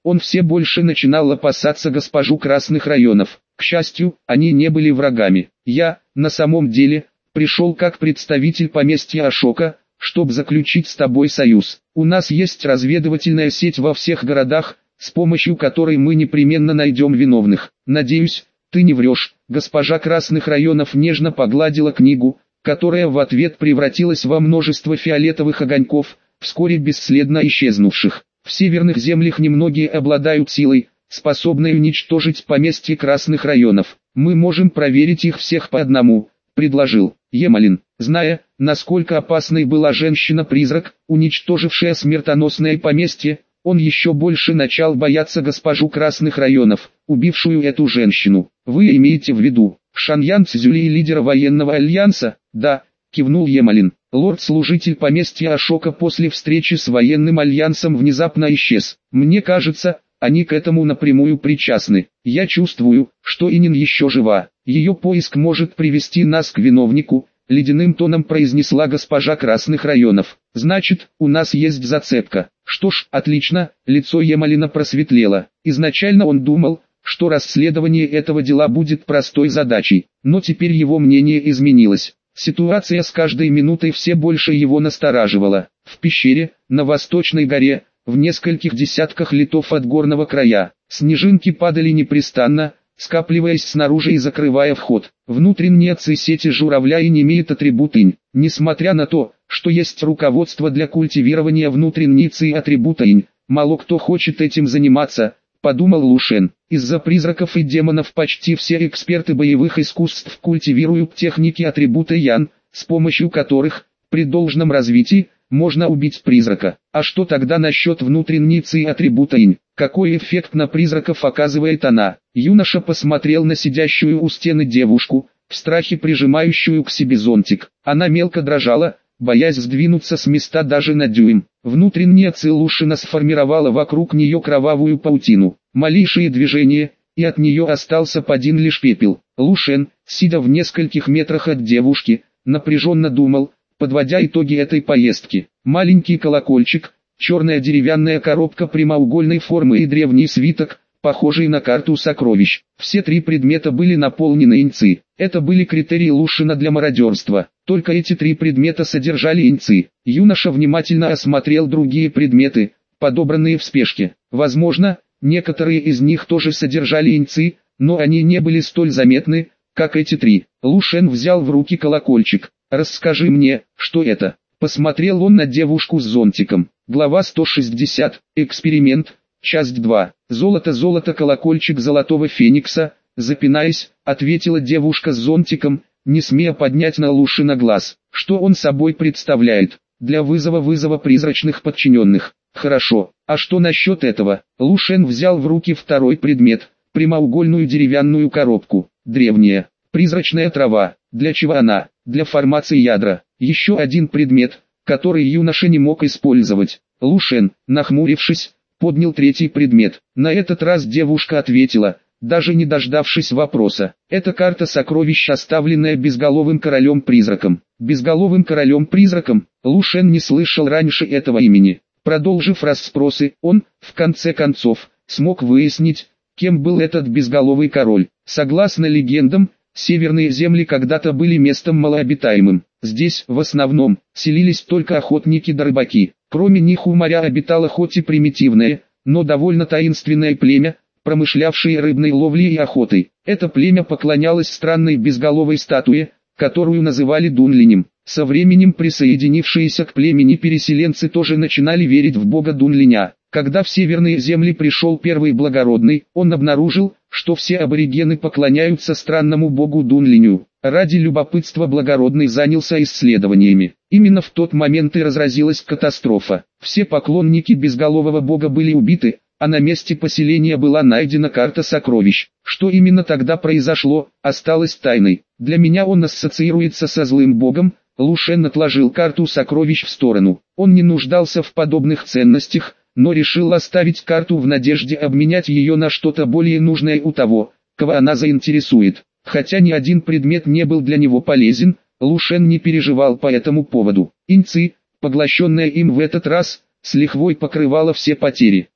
Speaker 1: Он все больше начинал опасаться госпожу Красных районов. К счастью, они не были врагами. Я, на самом деле, пришел как представитель поместья Ашока, чтобы заключить с тобой союз. У нас есть разведывательная сеть во всех городах, с помощью которой мы непременно найдем виновных. Надеюсь, ты не врешь. Госпожа Красных районов нежно погладила книгу, которая в ответ превратилась во множество фиолетовых огоньков, вскоре бесследно исчезнувших. В северных землях немногие обладают силой, способной уничтожить поместье Красных районов. Мы можем проверить их всех по одному, предложил Емалин. Зная, насколько опасной была женщина-призрак, уничтожившая смертоносное поместье, он еще больше начал бояться госпожу Красных районов, убившую эту женщину. Вы имеете в виду Шаньян Цзюли и лидера военного альянса? Да, кивнул Емалин. Лорд-служитель поместья Ашока после встречи с военным альянсом внезапно исчез. Мне кажется, они к этому напрямую причастны. Я чувствую, что Инин еще жива. Ее поиск может привести нас к виновнику, ледяным тоном произнесла госпожа Красных районов. Значит, у нас есть зацепка. Что ж, отлично, лицо Емалина просветлело. Изначально он думал, что расследование этого дела будет простой задачей, но теперь его мнение изменилось. Ситуация с каждой минутой все больше его настораживала. В пещере, на Восточной горе, в нескольких десятках литов от горного края, снежинки падали непрестанно, скапливаясь снаружи и закрывая вход. Внутренняя сети журавля и не имеет атрибут инь. Несмотря на то, что есть руководство для культивирования внутренней ци атрибута инь, мало кто хочет этим заниматься, подумал Лушен. Из-за призраков и демонов почти все эксперты боевых искусств культивируют техники атрибута ян, с помощью которых, при должном развитии, можно убить призрака. А что тогда насчет внутренней ци атрибута инь? Какой эффект на призраков оказывает она? Юноша посмотрел на сидящую у стены девушку, в страхе прижимающую к себе зонтик. Она мелко дрожала, боясь сдвинуться с места даже на дюйм. Внутренняя ци Лушина сформировала вокруг нее кровавую паутину. Малейшие движения, и от нее остался один лишь пепел. Лушен, сидя в нескольких метрах от девушки, напряженно думал, подводя итоги этой поездки. Маленький колокольчик, черная деревянная коробка прямоугольной формы и древний свиток, похожий на карту сокровищ. Все три предмета были наполнены иньци. Это были критерии Лушина для мародерства. Только эти три предмета содержали иньци. Юноша внимательно осмотрел другие предметы, подобранные в спешке. Возможно, некоторые из них тоже содержали иньци, но они не были столь заметны, как эти три. Лушен взял в руки колокольчик. «Расскажи мне, что это?» Посмотрел он на девушку с зонтиком. Глава 160. Эксперимент. Часть 2. «Золото, колокольчик золотого феникса», запинаясь, ответила девушка с зонтиком, не смея поднять на Лушина глаз. Что он собой представляет? Для вызова призрачных подчиненных. Хорошо, а что насчет этого? Лушен взял в руки второй предмет, прямоугольную деревянную коробку. Древняя, призрачная трава. Для чего она? Для формации ядра. Еще один предмет, который юноша не мог использовать. Лушен, нахмурившись, поднял третий предмет. На этот раз девушка ответила, даже не дождавшись вопроса. Это карта сокровищ, оставленная безголовым королем-призраком. Безголовым королем-призраком? Лушен не слышал раньше этого имени. Продолжив расспросы, он, в конце концов, смог выяснить, кем был этот безголовый король. Согласно легендам, северные земли когда-то были местом малообитаемым. Здесь, в основном, селились только охотники да рыбаки. Кроме них у моря обитало хоть и примитивное, но довольно таинственное племя, промышлявшее рыбной ловлей и охотой. Это племя поклонялось странной безголовой статуе, которую называли Дунлинем. Со временем присоединившиеся к племени переселенцы тоже начинали верить в бога Дунлиня. Когда в северные земли пришел первый благородный, он обнаружил, что все аборигены поклоняются странному богу Дунлиню. Ради любопытства благородный занялся исследованиями. Именно в тот момент и разразилась катастрофа. Все поклонники безголового бога были убиты, а на месте поселения была найдена карта сокровищ. Что именно тогда произошло, осталось тайной. Для меня он ассоциируется со злым богом. Лушен отложил карту сокровищ в сторону. Он не нуждался в подобных ценностях, но решил оставить карту в надежде обменять ее на что-то более нужное у того, кого она заинтересует. Хотя ни один предмет не был для него полезен, Лушен не переживал по этому поводу. Иньци, поглощенная им в этот раз, с лихвой покрывала все потери.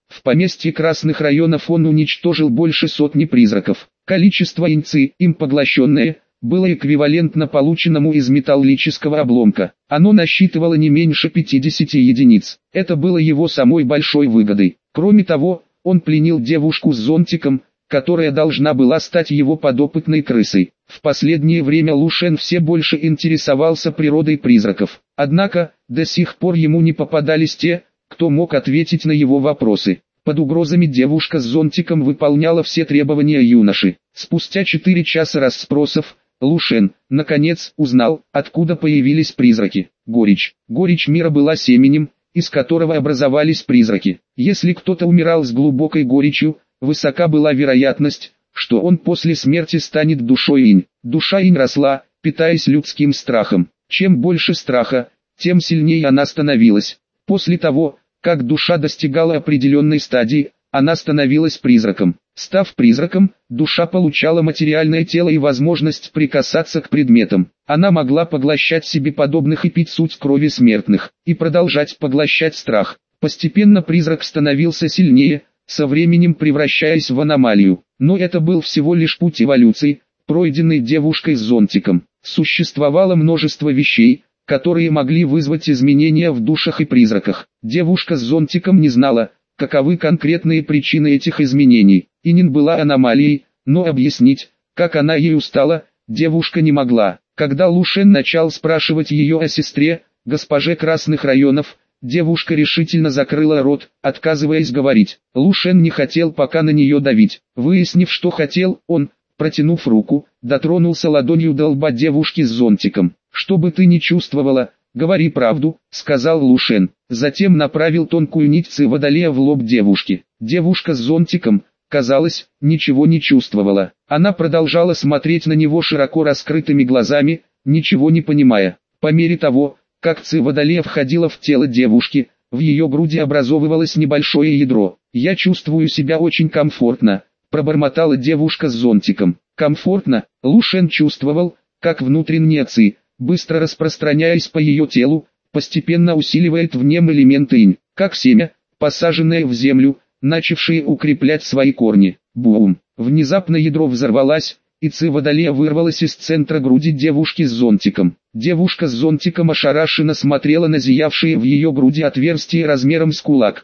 Speaker 1: В поместье красных районов он уничтожил больше сотни призраков. Количество инци, им поглощенное, было эквивалентно полученному из металлического обломка. Оно насчитывало не меньше 50 единиц. Это было его самой большой выгодой. Кроме того, он пленил девушку с зонтиком, которая должна была стать его подопытной крысой. В последнее время Лу Шен все больше интересовался природой призраков. Однако, до сих пор ему не попадались те, кто мог ответить на его вопросы. Под угрозами девушка с зонтиком выполняла все требования юноши. Спустя 4 часа расспросов, Лу Шен, наконец, узнал, откуда появились призраки. Горечь. Горечь мира была семенем, из которого образовались призраки. Если кто-то умирал с глубокой горечью, высока была вероятность, что он после смерти станет душой инь. Душа инь росла, питаясь людским страхом. Чем больше страха, тем сильнее она становилась. После того, как душа достигала определенной стадии, она становилась призраком. Став призраком, душа получала материальное тело и возможность прикасаться к предметам. Она могла поглощать себе подобных и пить суть крови смертных, и продолжать поглощать страх. Постепенно призрак становился сильнее, со временем превращаясь в аномалию. Но это был всего лишь путь эволюции, пройденный девушкой с зонтиком. Существовало множество вещей, которые могли вызвать изменения в душах и призраках. Девушка с зонтиком не знала, каковы конкретные причины этих изменений. Инин была аномалией, но объяснить, как она ею стала, девушка не могла. Когда Лу Шен начал спрашивать ее о сестре, госпоже красных районов, девушка решительно закрыла рот, отказываясь говорить. Лу Шен не хотел пока на нее давить. Выяснив, что хотел, он, протянув руку, дотронулся ладонью до лба девушки с зонтиком. «Что бы ты ни чувствовала, говори правду», — сказал Лу Шен. Затем направил тонкую нить ци водолея в лоб девушки. Девушка с зонтиком, казалось, ничего не чувствовала. Она продолжала смотреть на него широко раскрытыми глазами, ничего не понимая. По мере того, как ци водолея входила в тело девушки, в ее груди образовывалось небольшое ядро. «Я чувствую себя очень комфортно», — пробормотала девушка с зонтиком. «Комфортно?» Лу Шен чувствовал, как внутренняя ци, быстро распространяясь по ее телу, постепенно усиливает в нем элементы инь, как семя, посаженное в землю, начавшие укреплять свои корни. Бум! Внезапно ядро взорвалось, и ци водолея вырвалась из центра груди девушки с зонтиком. Девушка с зонтиком ошарашенно смотрела на зиявшие в ее груди отверстие размером с кулак.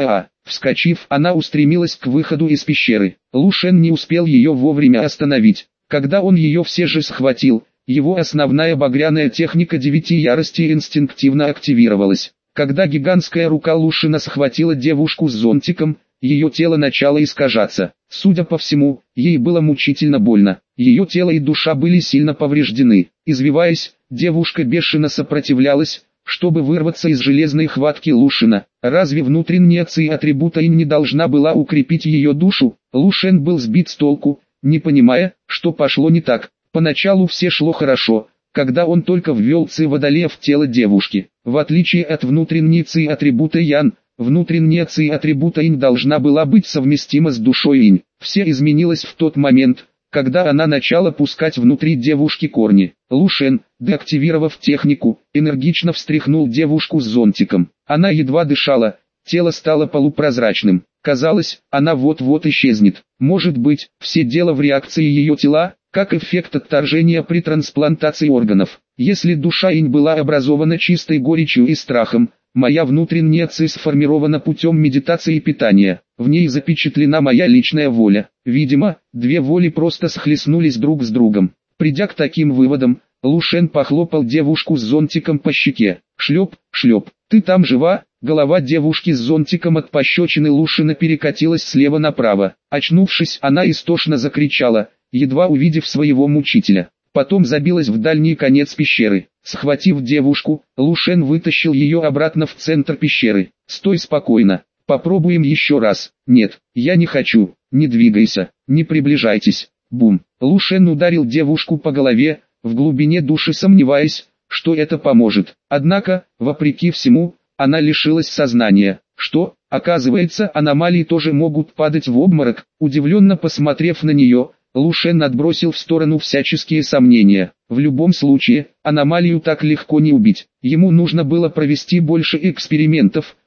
Speaker 1: Вскочив, она устремилась к выходу из пещеры. Лу Шен не успел ее вовремя остановить. Когда он ее все же схватил, его основная багряная техника 9 ярости инстинктивно активировалась. Когда гигантская рука Лу Шена схватила девушку с зонтиком, ее тело начало искажаться. Судя по всему, ей было мучительно больно. Ее тело и душа были сильно повреждены. Извиваясь, девушка бешено сопротивлялась, чтобы вырваться из железной хватки Лу Шена. Разве внутренняя ци атрибута инь не должна была укрепить ее душу? Лу Шен был сбит с толку, не понимая, что пошло не так. Поначалу все шло хорошо, когда он только ввел ци водолея в тело девушки. В отличие от внутренней ци атрибута ян, внутренняя ци атрибута инь должна была быть совместима с душой инь. Все изменилось в тот момент, когда она начала пускать внутри девушки корни. Лу Шен, деактивировав технику, энергично встряхнул девушку с зонтиком. Она едва дышала, тело стало полупрозрачным. Казалось, она вот-вот исчезнет. Может быть, все дело в реакции ее тела, как эффект отторжения при трансплантации органов. Если душа инь была образована чистой горечью и страхом, моя внутренняя ци сформирована путем медитации и питания. В ней запечатлена моя личная воля. Видимо, две воли просто схлестнулись друг с другом. Придя к таким выводам, Лу Шен похлопал девушку с зонтиком по щеке. Шлеп, шлеп. «Ты там жива?» Голова девушки с зонтиком от пощечины Лу Шена перекатилась слева направо. Очнувшись, она истошно закричала, едва увидев своего мучителя. Потом забилась в дальний конец пещеры. Схватив девушку, Лу Шен вытащил ее обратно в центр пещеры. «Стой спокойно. Попробуем еще раз». «Нет, я не хочу. Не двигайся. Не приближайтесь». Бум. Лу Шен ударил девушку по голове, в глубине души сомневаясь, что это поможет. Однако, вопреки всему, она лишилась сознания. Что, оказывается, аномалии тоже могут падать в обморок? Удивленно посмотрев на нее, Лу Шен отбросил в сторону всяческие сомнения. В любом случае, аномалию так легко не убить. Ему нужно было провести больше экспериментов,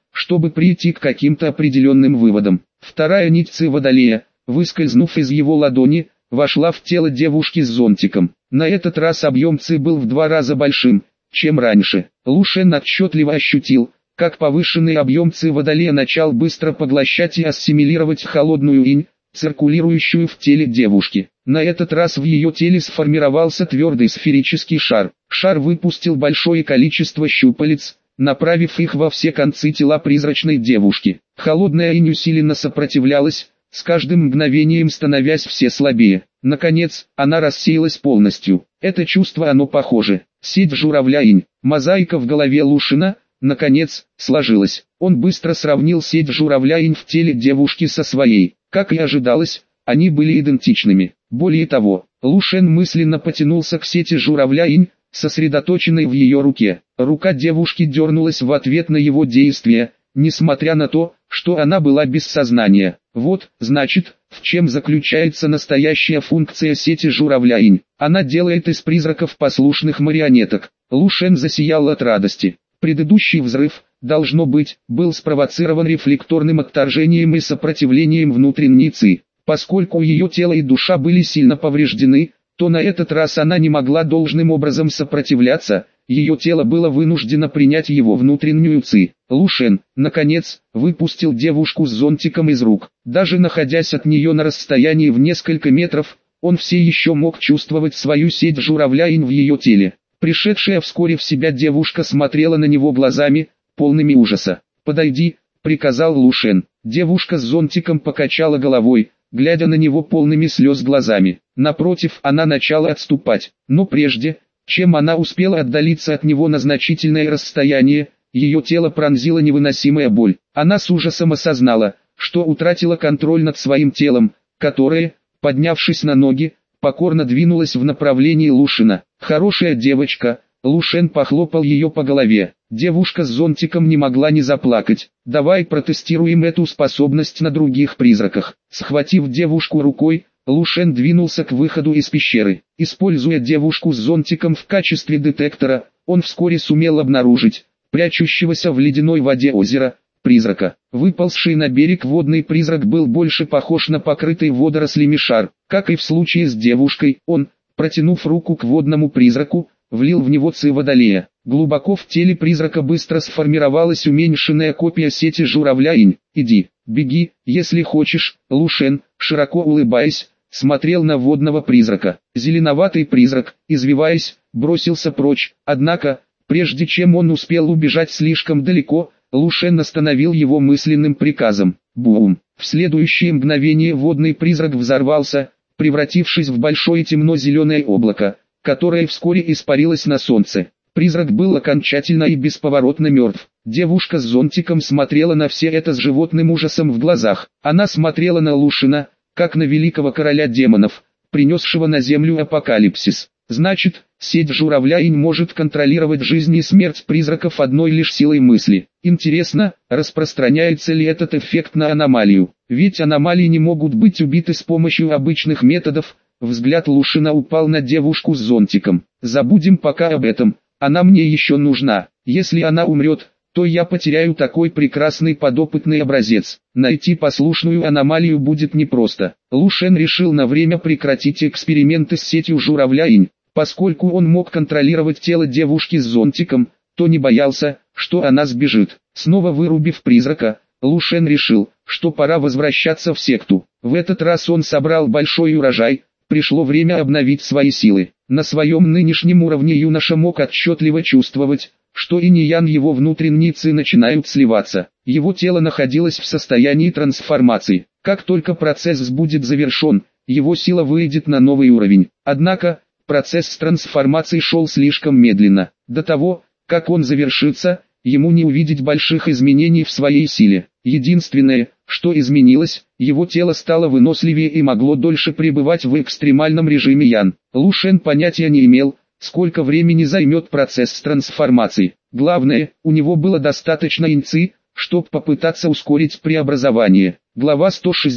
Speaker 1: чтобы прийти к каким-то определенным выводам. Вторая нить Ци Водолея, выскользнув из его ладони, вошла в тело девушки с зонтиком. На этот раз объем Ци был в 2 раза большим, чем раньше. Лу Шен отчетливо ощутил, как повышенный объем Ци Водолея начал быстро поглощать и ассимилировать холодную инь, циркулирующую в теле девушки. На этот раз в ее теле сформировался твердый сферический шар. Шар выпустил большое количество щупалец, направив их во все концы тела призрачной девушки. Холодная инь усиленно сопротивлялась, с каждым мгновением становясь все слабее. Наконец, она рассеялась полностью. Это чувство оно похоже. Сеть журавля инь. Мозаика в голове Лушина, наконец, сложилась. Он быстро сравнил сеть журавля инь в теле девушки со своей. Как и ожидалось, они были идентичными. Более того, Лу Шен мысленно потянулся к сети журавля инь, сосредоточенной в ее руке. Рука девушки дернулась в ответ на его действия, несмотря на то, что она была без сознания. Вот, значит, в чем заключается настоящая функция сети журавля инь. Она делает из призраков послушных марионеток. Лу Шен засиял от радости. Предыдущий взрыв, должно быть, был спровоцирован рефлекторным отторжением и сопротивлением внутренней Ци. Поскольку ее тело и душа были сильно повреждены, то на этот раз она не могла должным образом сопротивляться, ее тело было вынуждено принять его внутреннюю Ци. Лу Шен, наконец, выпустил девушку с зонтиком из рук. Даже находясь от нее на расстоянии в несколько метров, он все еще мог чувствовать свою сеть журавля инь в ее теле. Пришедшая вскоре в себя девушка смотрела на него глазами, полными ужаса. «Подойди», — приказал Лу Шен. Девушка с зонтиком покачала головой, глядя на него полными слез глазами. Напротив, она начала отступать, но прежде, чем она успела отдалиться от него на значительное расстояние, ее тело пронзила невыносимая боль. Она с ужасом осознала, что утратила контроль над своим телом, которое, поднявшись на ноги, покорно двинулась в направлении Лушина. «Хорошая девочка», — Лу Шен похлопал ее по голове. Девушка с зонтиком не могла не заплакать. «Давай протестируем эту способность на других призраках». Схватив девушку рукой, Лу Шен двинулся к выходу из пещеры. Используя девушку с зонтиком в качестве детектора, он вскоре сумел обнаружить прячущегося в ледяной воде озера призрака. Выползший на берег водный призрак был больше похож на покрытый водорослями шар. Как и в случае с девушкой, он, протянув руку к водному призраку, влил в него Ци Водолея. Глубоко в теле призрака быстро сформировалась уменьшенная копия сети журавля инь. «Иди, беги, если хочешь», — Лу Шен, широко улыбаясь, смотрел на водного призрака. Зеленоватый призрак, извиваясь, бросился прочь, однако, прежде чем он успел убежать слишком далеко, Лу Шен остановил его мысленным приказом. Бум! В следующее мгновение водный призрак взорвался, превратившись в большое темно-зеленое облако, которое вскоре испарилось на солнце. Призрак был окончательно и бесповоротно мертв. Девушка с зонтиком смотрела на все это с животным ужасом в глазах. Она смотрела на Лушина, как на великого короля демонов, принесшего на землю апокалипсис. Значит, сеть журавля инь может контролировать жизнь и смерть призраков одной лишь силой мысли. Интересно, распространяется ли этот эффект на аномалию? Ведь аномалии не могут быть убиты с помощью обычных методов. Взгляд Лушина упал на девушку с зонтиком. Забудем пока об этом, она мне еще нужна. Если она умрет, то я потеряю такой прекрасный подопытный образец. Найти послушную аномалию будет непросто. Лу Шен решил на время прекратить эксперименты с сетью журавля инь. Поскольку он мог контролировать тело девушки с зонтиком, то не боялся, что она сбежит. Снова вырубив призрака, Лу Шен решил, что пора возвращаться в секту. В этот раз он собрал большой урожай. Пришло время обновить свои силы. На своем нынешнем уровне юноша мог отчетливо чувствовать, что инь и ян его внутренние ци начинают сливаться. Его тело находилось в состоянии трансформации. Как только процесс будет завершен, его сила выйдет на новый уровень. Однако, процесс трансформации шел слишком медленно. До того, как он завершится, ему не увидеть больших изменений в своей силе. Единственное, что изменилось, его тело стало выносливее и могло дольше пребывать в экстремальном режиме ян. Лу Шен понятия не имел, сколько времени займет процесс трансформации. Главное, у него было достаточно инь ци, чтобы попытаться ускорить преобразование. Глава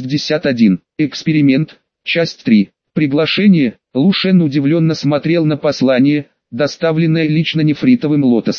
Speaker 1: 161. Эксперимент. Часть 3. Приглашение. Лу Шен удивленно смотрел на послание, доставленное лично нефритовым лотосом.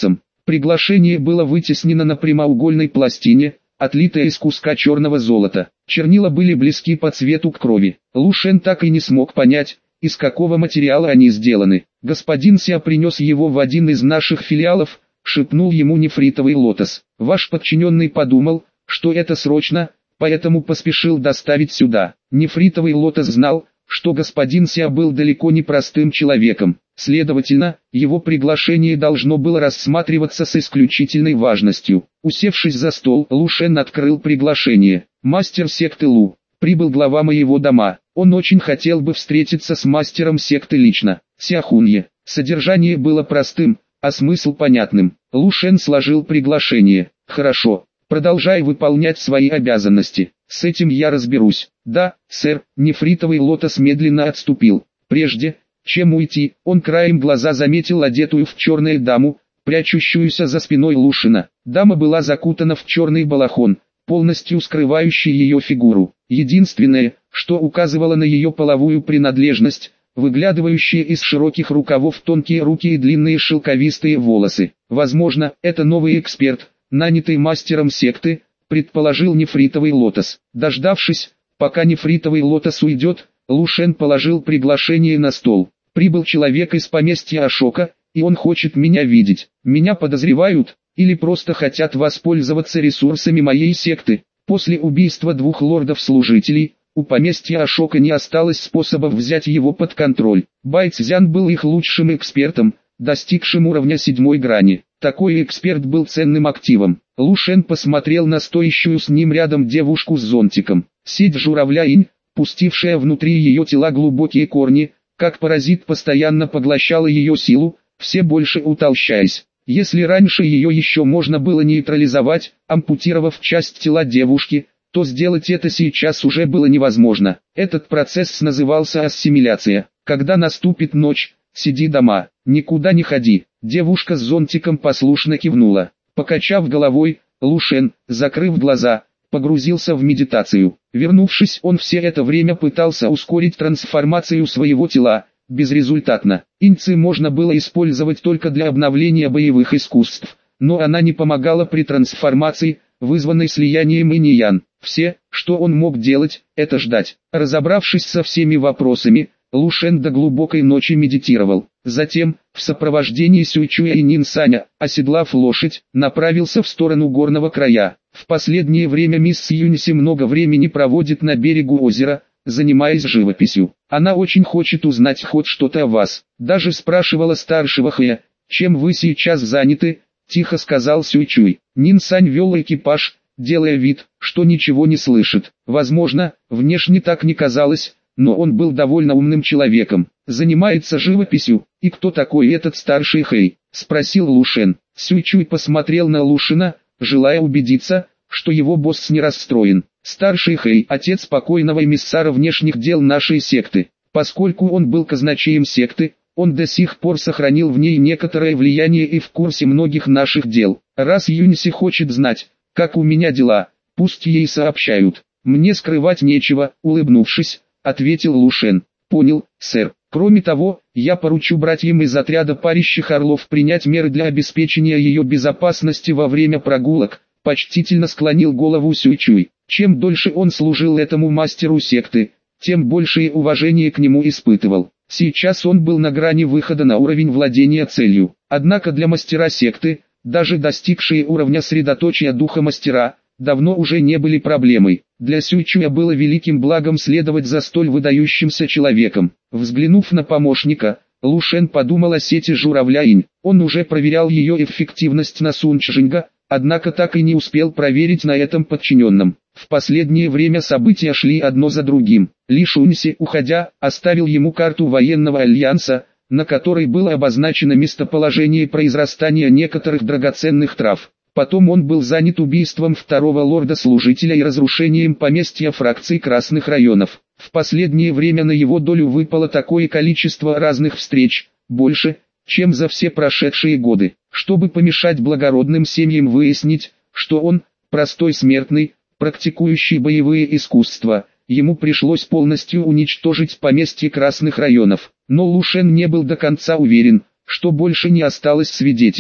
Speaker 1: Приглашение было вытеснено на прямоугольной пластине, отлитая из куска черного золота. Чернила были близки по цвету к крови. Лу Шен так и не смог понять, из какого материала они сделаны. Господин Ся принес его в один из наших филиалов, шепнул ему нефритовый лотос. Ваш подчиненный подумал, что это срочно, поэтому поспешил доставить сюда. Нефритовый лотос знал, что господин Ся был далеко не простым человеком. Следовательно, его приглашение должно было рассматриваться с исключительной важностью. Усевшись за стол, Лу Шен открыл приглашение. «Мастер секты Лу, прибыл глава моего дома. Он очень хотел бы встретиться с мастером секты лично. Ся Хунье». Содержание было простым, а смысл понятным. Лу Шен сложил приглашение. «Хорошо, продолжай выполнять свои обязанности. С этим я разберусь». «Да, сэр». Нефритовый лотос медленно отступил. Прежде чем уйти, он краем глаза заметил одетую в черное даму, прячущуюся за спиной Лушина. Дама была закутана в черный балахон, полностью скрывающий ее фигуру. Единственное, что указывало на ее половую принадлежность, выглядывающие из широких рукавов тонкие руки и длинные шелковистые волосы. Возможно, это новый эксперт, нанятый мастером секты, предположил нефритовый лотос. Дождавшись, пока нефритовый лотос уйдет, Лу Шен положил приглашение на стол. «Прибыл человек из поместья Ашока, и он хочет меня видеть. Меня подозревают, или просто хотят воспользоваться ресурсами моей секты. После убийства 2 лордов-служителей, у поместья Ашока не осталось способов взять его под контроль. Бай Цзян был их лучшим экспертом, достигшим уровня 7 грани. Такой эксперт был ценным активом». Лу Шен посмотрел на стоящую с ним рядом девушку с зонтиком. Сеть журавля-инь, пустившая внутри ее тела глубокие корни, как паразит постоянно поглощала ее силу, все больше утолщаясь. Если раньше ее еще можно было нейтрализовать, ампутировав часть тела девушки, то сделать это сейчас уже было невозможно. Этот процесс назывался ассимиляция. Когда наступит ночь, сиди дома, никуда не ходи. Девушка с зонтиком послушно кивнула. Покачав головой, Лу Шен, закрыв глаза, погрузился в медитацию. Вернувшись, он все это время пытался ускорить трансформацию своего тела, безрезультатно. Инь-ци можно было использовать только для обновления боевых искусств, но она не помогала при трансформации, вызванной слиянием инь и ян. Все, что он мог делать, это ждать. Разобравшись со всеми вопросами, Лу Шен до глубокой ночи медитировал. Затем, в сопровождении Сюйчуя и Нинсаня, оседлав лошадь, направился в сторону горного края. В последнее время мисс Юнси много времени проводит на берегу озера, занимаясь живописью. Она очень хочет узнать хоть что-то о вас. Даже спрашивала старшего Хэя, чем вы сейчас заняты, тихо сказал Сюйчуй. Нинсань вел экипаж, делая вид, что ничего не слышит. Возможно, внешне так не казалось, но он был довольно умным человеком. Занимается живописью. И кто такой этот старший Хэй? Спросил Лу Шен. Сюйчуй посмотрел на Лушина, желая убедиться, что его босс не расстроен. Старший Хэй – отец покойного эмиссара внешних дел нашей секты. Поскольку он был казначеем секты, он до сих пор сохранил в ней некоторое влияние и в курсе многих наших дел. Раз Юнси хочет знать, как у меня дела, пусть ей сообщают. Мне скрывать нечего, улыбнувшись, ответил Лу Шен. Понял, сэр. Кроме того, я поручу братьям из отряда парящих орлов принять меры для обеспечения ее безопасности во время прогулок, почтительно склонил голову Сюйчуй. Чем дольше он служил этому мастеру секты, тем большее уважение к нему испытывал. Сейчас он был на грани выхода на уровень владения целью. Однако для мастера секты, даже достигшие уровня средоточия духа мастера, давно уже не были проблемой. Для Сюйчуя было великим благом следовать за столь выдающимся человеком. Взглянув на помощника, Лу Шен подумал о сети журавля-инь. Он уже проверял ее эффективность на Сунчжинга, однако так и не успел проверить на этом подчиненном. В последнее время события шли одно за другим. Ли Шуньси, уходя, оставил ему карту военного альянса, на которой было обозначено местоположение произрастания некоторых драгоценных трав. Потом он был занят убийством 2-го лорда-служителя и разрушением поместья фракций Красных районов. В последнее время на его долю выпало такое количество разных встреч, больше, чем за все прошедшие годы. Чтобы помешать благородным семьям выяснить, что он, простой смертный, практикующий боевые искусства, ему пришлось полностью уничтожить поместье Красных районов. Но Лу Шен не был до конца уверен, что больше не осталось свидетелей.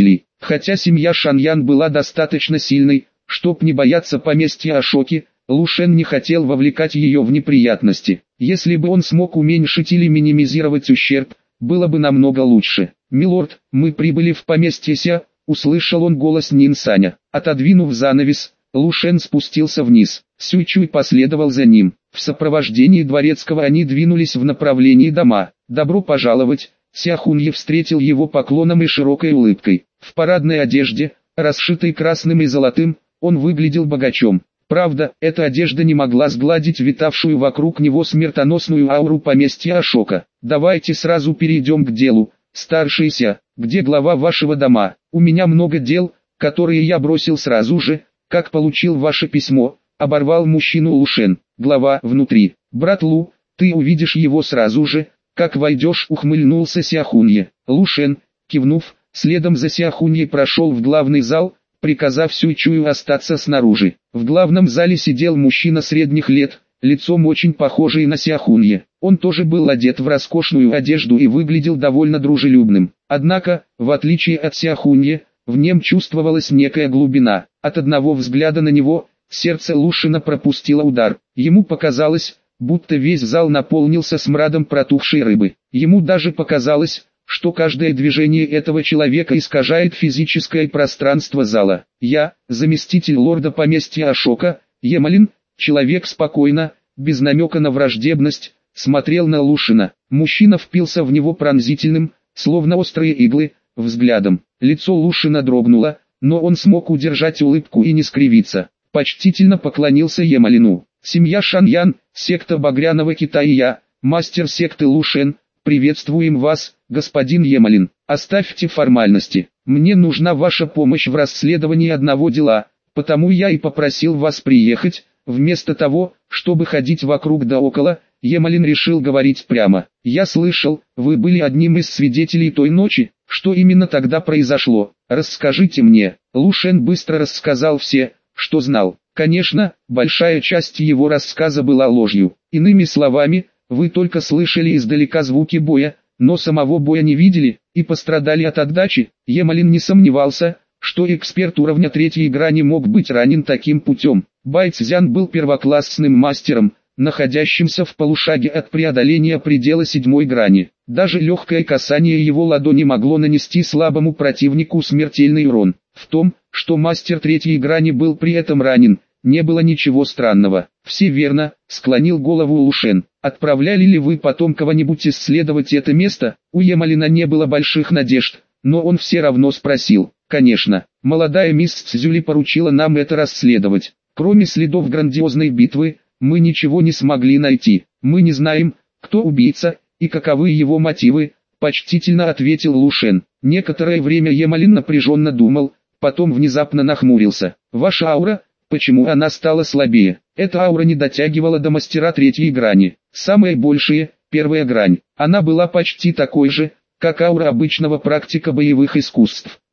Speaker 1: Хотя семья Шаньян была достаточно сильной, чтоб не бояться поместья Ашоки, Лу Шен не хотел вовлекать ее в неприятности. Если бы он смог уменьшить или минимизировать ущерб, было бы намного лучше. «Милорд, мы прибыли в поместье Ся», — услышал он голос Нинсаня. Отодвинув занавес, Лу Шен спустился вниз. Сюй Чуй последовал за ним. В сопровождении дворецкого они двинулись в направлении дома. «Добро пожаловать!» Ся Хунье встретил его поклоном и широкой улыбкой. В парадной одежде, расшитой красным и золотым, он выглядел богачом. Правда, эта одежда не могла сгладить витавшую вокруг него смертоносную ауру поместья Ашока. «Давайте сразу перейдем к делу. Старший Ся, где глава вашего дома? У меня много дел, которые я бросил сразу же, как получил ваше письмо», — оборвал мужчину Лу Шен. «Глава внутри. Брат Лу, ты увидишь его сразу же, как войдешь», — ухмыльнулся Ся Хунье. Лу Шен, кивнув, следом за Ся Хунье прошел в главный зал, приказав Сюй Чую остаться снаружи. В главном зале сидел мужчина средних лет, лицом очень похожий на Ся Хунье. Он тоже был одет в роскошную одежду и выглядел довольно дружелюбным. Однако, в отличие от Ся Хунье, в нем чувствовалась некая глубина. От одного взгляда на него, сердце Лу Шена пропустило удар. Ему показалось, будто весь зал наполнился смрадом протухшей рыбы. Ему даже показалось, что каждое движение этого человека искажает физическое пространство зала. «Я, заместитель лорда поместья Ашока, Емалин», человек спокойно, без намека на враждебность, смотрел на Лу Шена. Мужчина впился в него пронзительным, словно острые иглы, взглядом. Лицо Лу Шена дрогнуло, но он смог удержать улыбку и не скривиться. Почтительно поклонился Емалину. «Семья Шаньян, секта Багряного Кита и я, мастер секты Лу Шен, приветствуем вас, господин Емалин. Оставьте формальности. Мне нужна ваша помощь в расследовании одного дела, потому я и попросил вас приехать». Вместо того, чтобы ходить вокруг да около, Емалин решил говорить прямо. «Я слышал, вы были одним из свидетелей той ночи. Что именно тогда произошло? Расскажите мне». Лу Шен быстро рассказал все, что знал. Конечно, большая часть его рассказа была ложью. Иными словами, вы только слышали издалека звуки боя, но самого боя не видели, и пострадали от отдачи. Емалин не сомневался, что эксперт уровня третьей грани мог быть ранен таким путем. Бай Цзян был первоклассным мастером, находящимся в полушаге от преодоления предела седьмой грани. Даже легкое касание его ладони могло нанести слабому противнику смертельный урон. В том, что мастер третьей грани был при этом ранен, не было ничего странного. «Все верно», — склонил голову Лу Шен. «Отправляли ли вы потом кого-нибудь исследовать это место?» У Емалина не было больших надежд, но он все равно спросил. «Конечно, молодая мисс Цзюли поручила нам это расследовать. Кроме следов грандиозной битвы, мы ничего не смогли найти. Мы не знаем, кто убийца и каковы его мотивы», — почтительно ответил Лу Шен. Некоторое время Емалин напряженно думал, потом внезапно нахмурился. «Ваша аура, почему она стала слабее?» Эта аура не дотягивала до мастера третьей грани. Самая большая, первая грань. Она была почти такой же, как аура обычного практика боевых искусств.